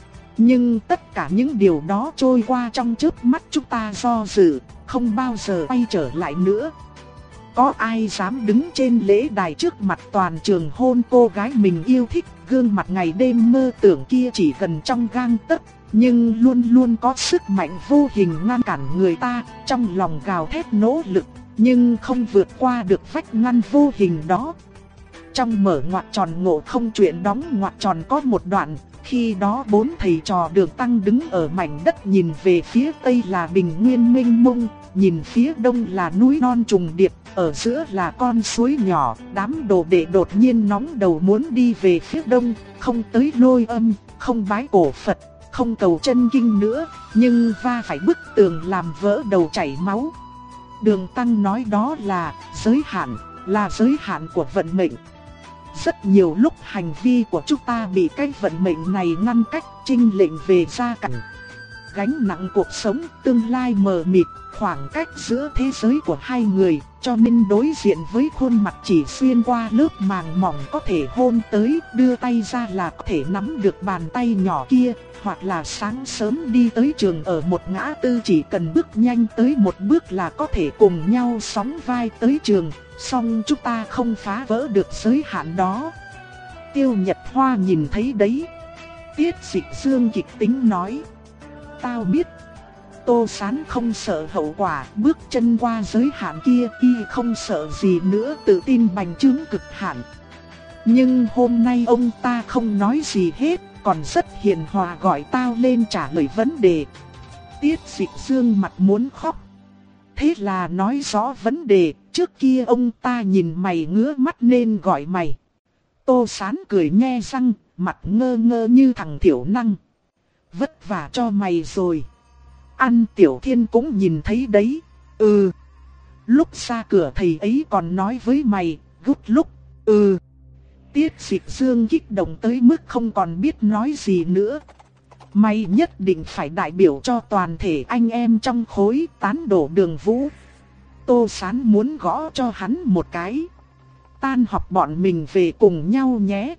Nhưng tất cả những điều đó trôi qua trong chớp mắt, chúng ta do dự, không bao giờ quay trở lại nữa. Có ai dám đứng trên lễ đài trước mặt toàn trường hôn cô gái mình yêu thích, gương mặt ngày đêm mơ tưởng kia chỉ gần trong gang tấc, nhưng luôn luôn có sức mạnh vô hình ngăn cản người ta, trong lòng gào thét nỗ lực, nhưng không vượt qua được vách ngăn vô hình đó. Trong mở ngoặc tròn ngộ không chuyện đóng ngoặc tròn có một đoạn, khi đó bốn thầy trò Đường Tăng đứng ở mảnh đất, nhìn về phía tây là bình nguyên mênh mông, nhìn phía đông là núi non trùng điệp, ở giữa là con suối nhỏ. Đám đồ đệ đột nhiên nóng đầu muốn đi về phía đông, không tới Lôi Âm, không bái cổ Phật, không cầu chân kinh nữa, nhưng va phải bức tường làm vỡ đầu chảy máu. Đường Tăng nói đó là giới hạn, là giới hạn của vận mệnh. Rất nhiều lúc hành vi của chúng ta bị cái vận mệnh này ngăn cách, chênh lệch về gia cảnh, gánh nặng cuộc sống, tương lai mờ mịt, khoảng cách giữa thế giới của hai người, cho nên đối diện với khuôn mặt chỉ xuyên qua lớp màng mỏng có thể hôn tới, đưa tay ra là có thể nắm được bàn tay nhỏ kia, hoặc là sáng sớm đi tới trường ở một ngã tư chỉ cần bước nhanh tới một bước là có thể cùng nhau sóng vai tới trường. Song chúng ta không phá vỡ được giới hạn đó. Tiêu Nhật Hoa nhìn thấy đấy. Tiết Dịch Dương kịch tính nói: tao biết. Tô Sán không sợ hậu quả, bước chân qua giới hạn kia, y không sợ gì nữa, tự tin bành trướng cực hạn. Nhưng hôm nay ông ta không nói gì hết, còn rất hiền hòa gọi tao lên trả lời vấn đề. Tiết Dịch Dương mặt muốn khóc. Thế là nói rõ vấn đề, trước kia ông ta nhìn mày ngứa mắt nên gọi mày. Tô Sán cười nhe răng, mặt ngơ ngơ như thằng thiểu năng. Vất vả cho mày rồi. Ăn Tiểu Thiên cũng nhìn thấy đấy. Ừ. Lúc ra cửa thầy ấy còn nói với mày, gút lúc. Ừ. Tiết Dịch Dương kích động tới mức không còn biết nói gì nữa. Mày nhất định phải đại biểu cho toàn thể anh em trong khối tán đổ Đường Vũ. Tô Sán muốn gõ cho hắn một cái. Tan học bọn mình về cùng nhau nhé.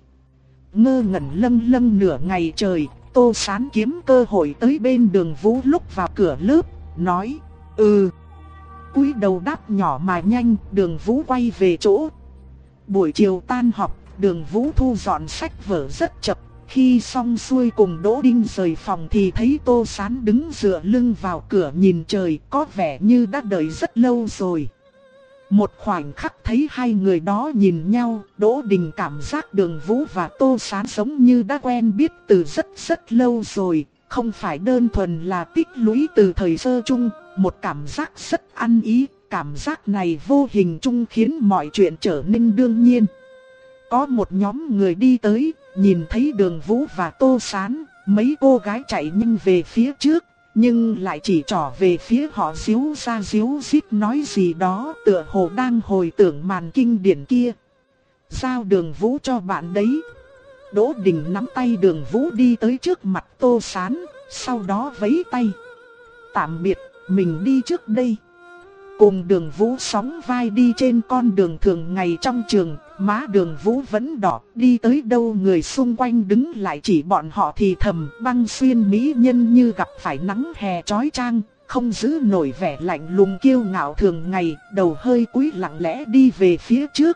Ngơ ngẩn lâng lâng nửa ngày trời, Tô Sán kiếm cơ hội tới bên Đường Vũ lúc vào cửa lớp, nói, ừ. Cúi đầu đáp nhỏ mà nhanh, Đường Vũ quay về chỗ. Buổi chiều tan học, Đường Vũ thu dọn sách vở rất chậm. Khi xong xuôi cùng Đỗ Đinh rời phòng thì thấy Tô Sán đứng dựa lưng vào cửa nhìn trời, có vẻ như đã đợi rất lâu rồi. Một khoảnh khắc thấy hai người đó nhìn nhau, Đỗ Đình cảm giác Đường Vũ và Tô Sán giống như đã quen biết từ rất rất lâu rồi, không phải đơn thuần là tích lũy từ thời sơ chung, một cảm giác rất ăn ý, cảm giác này vô hình chung khiến mọi chuyện trở nên đương nhiên. Có một nhóm người đi tới, nhìn thấy Đường Vũ và Tô Sán, mấy cô gái chạy nhanh về phía trước, nhưng lại chỉ trỏ về phía họ díu ra díu dít nói gì đó, tựa hồ đang hồi tưởng màn kinh điển kia. Giao Đường Vũ cho bạn đấy. Đỗ Đình nắm tay Đường Vũ đi tới trước mặt Tô Sán, sau đó vẫy tay. Tạm biệt, mình đi trước đây. Cùng Đường Vũ sóng vai đi trên con đường thường ngày trong trường, má Đường Vũ vẫn đỏ, đi tới đâu người xung quanh đứng lại chỉ bọn họ thì thầm. Băng Xuyên mỹ nhân như gặp phải nắng hè chói chang, không giữ nổi vẻ lạnh lùng kiêu ngạo thường ngày, đầu hơi cúi lặng lẽ đi về phía trước.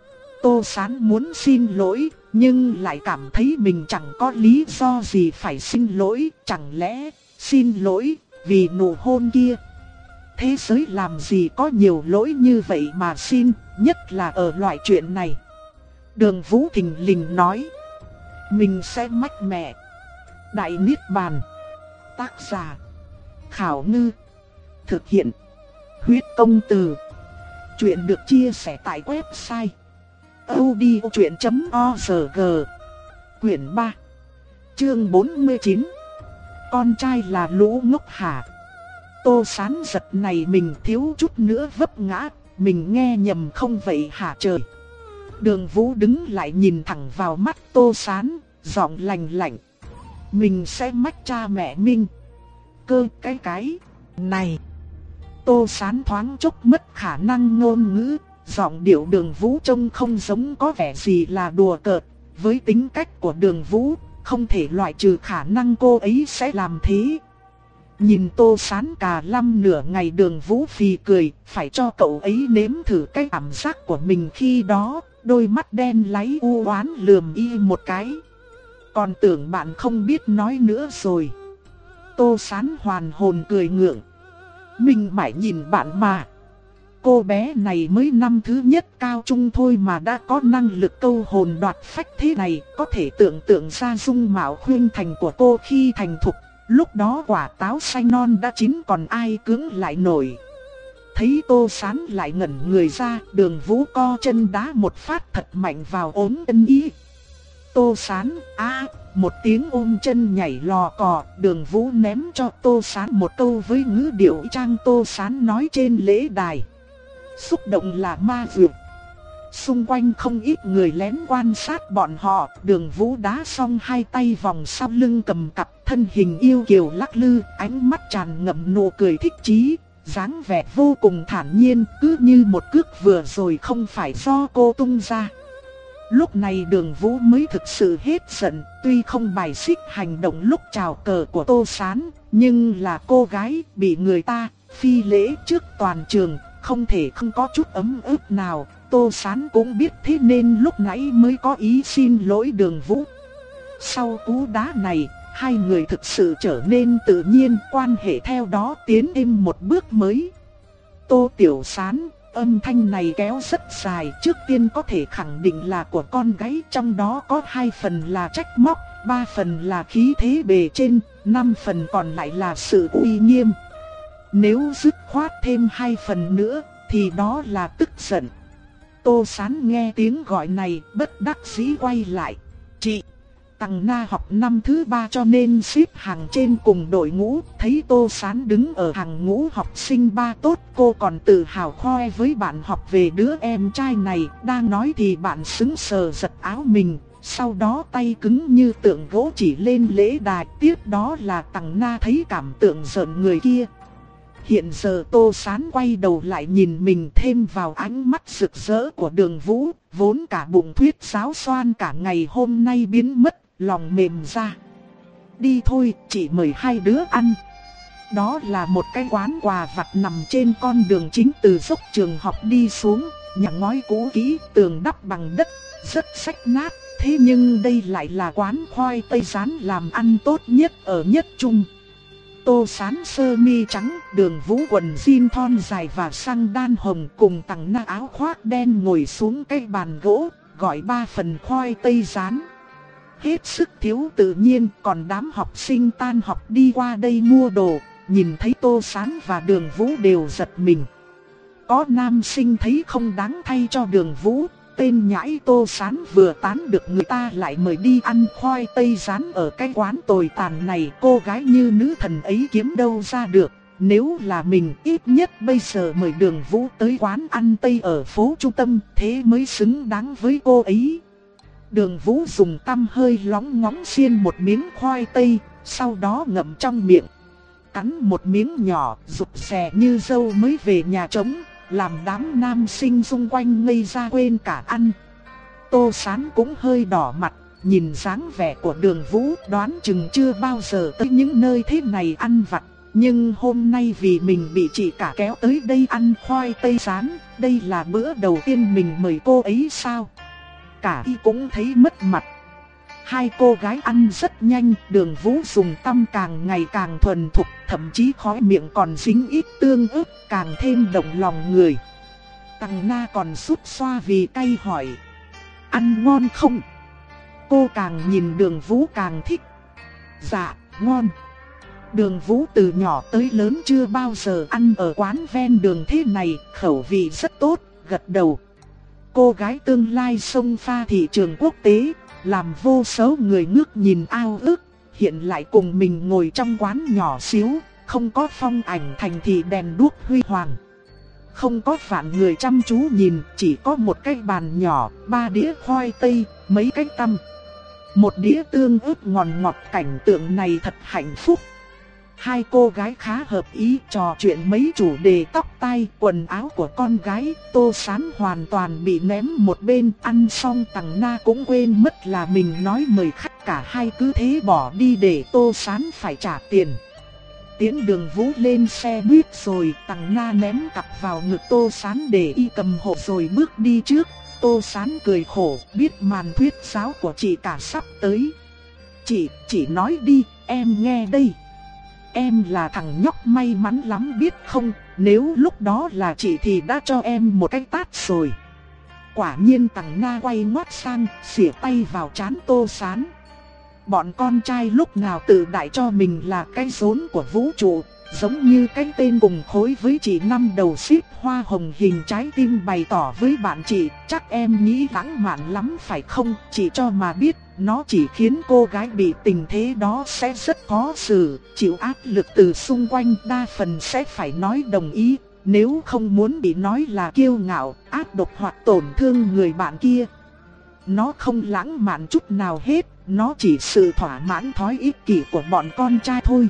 Tô Sán muốn xin lỗi, nhưng lại cảm thấy mình chẳng có lý do gì phải xin lỗi, chẳng lẽ xin lỗi vì nụ hôn kia. Thế giới làm gì có nhiều lỗi như vậy mà xin, nhất là ở loại chuyện này. Đường Vũ thình lình nói, mình sẽ mách mẹ. Đại Niết Bàn. Tác giả Khảo Ngư. Thực hiện Huyết Công Từ. Chuyện được chia sẻ tại website audiochuyện chấm org. Quyển ba. Chương bốn mươi chín. Con trai là lũ ngốc hả? Tô Sán giật này mình thiếu chút nữa vấp ngã, mình nghe nhầm không vậy hả trời? Đường Vũ đứng lại nhìn thẳng vào mắt Tô Sán, giọng lạnh lạnh. Mình sẽ mách cha mẹ mình. Cơ cái cái này. Tô Sán thoáng chốc mất khả năng ngôn ngữ, giọng điệu Đường Vũ trông không giống có vẻ gì là đùa cợt. Với tính cách của Đường Vũ, không thể loại trừ khả năng cô ấy sẽ làm thế. Nhìn Tô Sán cà lăm nửa ngày, Đường Vũ phì cười, phải cho cậu ấy nếm thử cái cảm giác của mình khi đó. Đôi mắt đen láy u oán lườm y một cái. Còn tưởng bạn không biết nói nữa rồi. Tô Sán hoàn hồn cười ngượng. Mình mãi nhìn bạn mà. Cô bé này mới năm thứ nhất cao trung thôi mà đã có năng lực câu hồn đoạt phách thế này. Có thể tưởng tượng ra dung mạo khuyên thành của cô khi thành thục. Lúc đó quả táo xanh non đã chín còn ai cưỡng lại nổi. Thấy Tô Sán lại ngẩn người ra, Đường Vũ co chân đá một phát thật mạnh vào ốm chân y. Tô Sán, a một tiếng ôm chân nhảy lò cò, Đường Vũ ném cho Tô Sán một câu với ngữ điệu trang Tô Sán nói trên lễ đài. Xúc động là ma dược. Xung quanh không ít người lén quan sát bọn họ, Đường Vũ đá xong hai tay vòng sau lưng cầm cặp, thân hình yêu kiều lắc lư, ánh mắt tràn ngập nụ cười thích chí, dáng vẻ vô cùng thản nhiên, cứ như một cước vừa rồi không phải do cô tung ra. Lúc này Đường Vũ mới thực sự hết giận, tuy không bài xích hành động lúc chào cờ của Tô Sán, nhưng là cô gái bị người ta phi lễ trước toàn trường, không thể không có chút ấm ức nào. Tô Sán cũng biết thế nên lúc nãy mới có ý xin lỗi Đường Vũ. Sau cú đá này, hai người thực sự trở nên tự nhiên, quan hệ theo đó tiến thêm một bước mới. Tô Tiểu Sán, âm thanh này kéo rất dài, trước tiên có thể khẳng định là của con gái, trong đó có hai phần là trách móc, ba phần là khí thế bề trên, năm phần còn lại là sự uy nghiêm. Nếu dứt khoát thêm hai phần nữa, thì đó là tức giận. Tô Sán nghe tiếng gọi này, bất đắc dĩ quay lại. Chị, Tằng Na học năm thứ ba cho nên xếp hàng trên cùng đội ngũ. Thấy Tô Sán đứng ở hàng ngũ học sinh ba tốt, cô còn tự hào khoe với bạn học về đứa em trai này. Đang nói thì bạn sững sờ giật áo mình, sau đó tay cứng như tượng gỗ chỉ lên lễ đài. Tiếp đó là Tằng Na thấy cảm tượng giận người kia. Hiện giờ Tô Sán quay đầu lại nhìn mình, thêm vào ánh mắt rực rỡ của Đường Vũ, vốn cả bụng thuyết giáo xoan cả ngày hôm nay biến mất, lòng mềm ra. Đi thôi, chị mời hai đứa ăn. Đó là một cái quán quà vặt nằm trên con đường chính từ dốc trường học đi xuống, nhà ngói cũ kỹ, tường đắp bằng đất, rất rách nát. Thế nhưng đây lại là quán khoai tây rán làm ăn tốt nhất ở Nhất Trung. Tô Sán sơ mi trắng, Đường Vũ quần jean thon dài và xăng đan hồng, cùng Tằng Na áo khoác đen ngồi xuống cái bàn gỗ, gọi ba phần khoai tây rán. Hết sức thiếu tự nhiên, còn đám học sinh tan học đi qua đây mua đồ, nhìn thấy Tô Sán và Đường Vũ đều giật mình. Có nam sinh thấy không đáng thay cho Đường Vũ, tên nhãi Tô Sán vừa tán được người ta lại mời đi ăn khoai tây rán ở cái quán tồi tàn này, cô gái như nữ thần ấy kiếm đâu ra được. Nếu là mình, ít nhất bây giờ mời Đường Vũ tới quán ăn tây ở phố trung tâm, thế mới xứng đáng với cô ấy. Đường Vũ dùng tăm hơi lóng ngóng xiên một miếng khoai tây, sau đó ngậm trong miệng. Cắn một miếng nhỏ, rụt rè như dâu mới về nhà trống, làm đám nam sinh xung quanh ngây ra quên cả ăn. Tô Sán cũng hơi đỏ mặt, nhìn dáng vẻ của Đường Vũ đoán chừng chưa bao giờ tới những nơi thế này ăn vặt. Nhưng hôm nay vì mình bị chị cả kéo tới đây ăn khoai tây rán, đây là bữa đầu tiên mình mời cô ấy sao? Cả y cũng thấy mất mặt. Hai cô gái ăn rất nhanh, Đường Vũ dùng tăm càng ngày càng thuần thục, thậm chí khóe miệng còn dính ít tương ớt, càng thêm động lòng người. Tằng Na còn sút xoa vì cay hỏi: ăn ngon không? Cô càng nhìn Đường Vũ càng thích. Dạ, ngon. Đường Vũ từ nhỏ tới lớn chưa bao giờ ăn ở quán ven đường thế này, khẩu vị rất tốt, gật đầu. Cô gái tương lai xông pha thị trường quốc tế, làm vô số người ngước nhìn ao ước, hiện lại cùng mình ngồi trong quán nhỏ xíu, không có phong ảnh thành thị đèn đuốc huy hoàng. Không có vạn người chăm chú nhìn, chỉ có một cái bàn nhỏ, ba đĩa khoai tây, mấy cái tăm, một đĩa tương ớt ngon ngọt. Cảnh tượng này thật hạnh phúc. Hai cô gái khá hợp ý, trò chuyện mấy chủ đề tóc tai, quần áo của con gái. Tô Sán hoàn toàn bị ném một bên. Ăn xong Tằng Na cũng quên mất là mình nói mời khách, cả hai cứ thế bỏ đi để Tô Sán phải trả tiền. Tiễn Đường Vũ lên xe buýt rồi, Tằng Na ném cặp vào ngực Tô Sán để y cầm hộ rồi bước đi trước. Tô Sán cười khổ, biết màn thuyết giáo của chị cả sắp tới. Chị, chị nói đi, em nghe đây. Em là thằng nhóc may mắn lắm biết không, nếu lúc đó là chị thì đã cho em một cái tát rồi. Quả nhiên Tằng Na quay ngoắt sang, xỉa tay vào trán Tô Sán. Bọn con trai lúc nào tự đại cho mình là cái rốn của vũ trụ, giống như cái tên cùng khối với chị năm đầu ship hoa hồng hình trái tim bày tỏ với bạn chị, chắc em nghĩ lãng mạn lắm phải không? Chị cho mà biết, nó chỉ khiến cô gái bị tình thế đó sẽ rất khó xử, chịu áp lực từ xung quanh, đa phần sẽ phải nói đồng ý, nếu không muốn bị nói là kiêu ngạo, ác độc hoặc tổn thương người bạn kia. Nó không lãng mạn chút nào hết, nó chỉ sự thỏa mãn thói ích kỷ của bọn con trai thôi.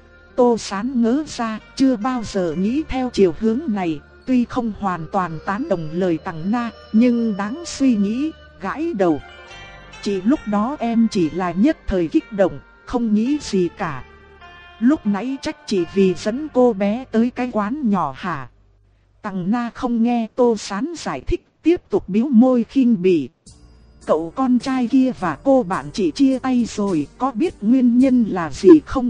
Tô Sán ngớ ra, chưa bao giờ nghĩ theo chiều hướng này, tuy không hoàn toàn tán đồng lời Tằng Na, nhưng đáng suy nghĩ, gãi đầu. Chỉ lúc đó em chỉ là nhất thời kích động, không nghĩ gì cả. Lúc nãy trách chị vì dẫn cô bé tới cái quán nhỏ hả? Tằng Na không nghe Tô Sán giải thích, tiếp tục bĩu môi khinh bỉ. Cậu con trai kia và cô bạn chị chia tay rồi, có biết nguyên nhân là gì không?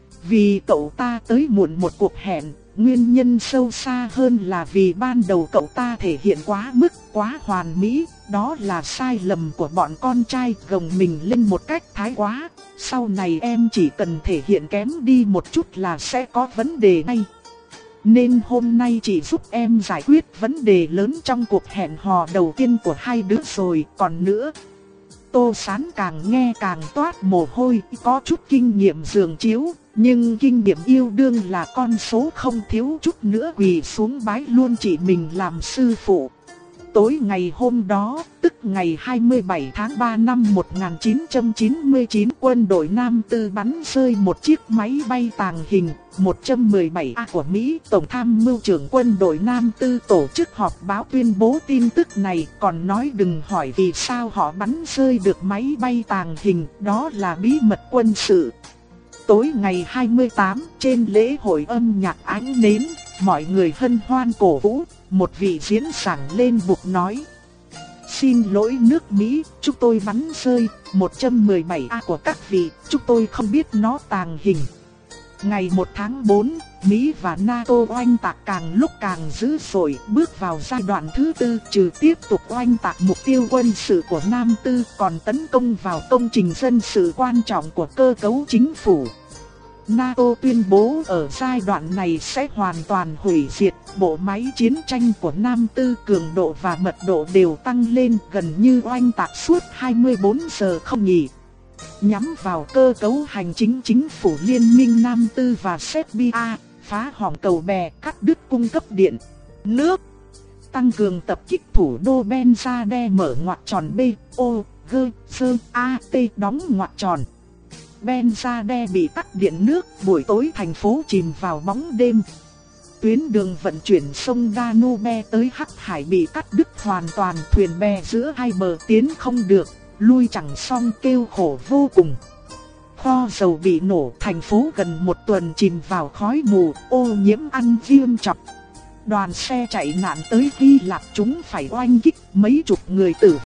Vì cậu ta tới muộn một cuộc hẹn, nguyên nhân sâu xa hơn là vì ban đầu cậu ta thể hiện quá mức, quá hoàn mỹ, đó là sai lầm của bọn con trai, gồng mình lên một cách thái quá. Sau này em chỉ cần thể hiện kém đi một chút là sẽ có vấn đề ngay. Nên hôm nay chị giúp em giải quyết vấn đề lớn trong cuộc hẹn hò đầu tiên của hai đứa rồi, còn nữa. Tô Sán càng nghe càng toát mồ hôi, có chút kinh nghiệm giường chiếu, nhưng kinh nghiệm yêu đương là con số không, thiếu chút nữa quỳ xuống bái luôn chị mình làm sư phụ. Tối ngày hôm đó, tức ngày hai mươi bảy tháng ba năm một nghìn chín trăm chín mươi chín, quân đội Nam Tư bắn rơi một chiếc máy bay tàng hình một một bảy A của Mỹ. Tổng tham mưu trưởng quân đội Nam Tư tổ chức họp báo tuyên bố tin tức này, còn nói đừng hỏi vì sao họ bắn rơi được máy bay tàng hình, đó là bí mật quân sự. Tối ngày hai mươi tám, trên lễ hội âm nhạc ánh nến, mọi người hân hoan cổ vũ, một vị diễn giảng lên bục nói: xin lỗi nước Mỹ, chúng tôi bắn rơi một một bảy A của các vị, chúng tôi không biết nó tàng hình. Ngày một tháng tư, Mỹ và NATO oanh tạc càng lúc càng dữ dội, bước vào giai đoạn thứ tư, trừ tiếp tục oanh tạc mục tiêu quân sự của Nam Tư, còn tấn công vào công trình dân sự quan trọng của cơ cấu chính phủ. NATO tuyên bố ở giai đoạn này sẽ hoàn toàn hủy diệt, bộ máy chiến tranh của Nam Tư cường độ và mật độ đều tăng lên, gần như oanh tạc suốt hai mươi bốn giờ không nghỉ. Nhắm vào cơ cấu hành chính chính phủ Liên minh Nam Tư và Serbia, phá hỏng cầu bè, cắt đứt cung cấp điện, nước, tăng cường tập kích thủ đô Benzade, mở ngoặc tròn B, O, G, S, A, T, đóng ngoặc tròn. Benzade bị tắt điện nước, buổi tối thành phố chìm vào bóng đêm. Tuyến đường vận chuyển sông Danube tới Hắc Hải bị cắt đứt hoàn toàn, thuyền bè giữa hai bờ tiến không được, lui chẳng xong kêu khổ vô cùng. Kho dầu bị nổ, thành phố gần một tuần chìm vào khói mù, ô nhiễm ăn nghiêm trọng. Đoàn xe chạy nạn tới Hy Lạp chúng phải oanh kích, mấy chục người tử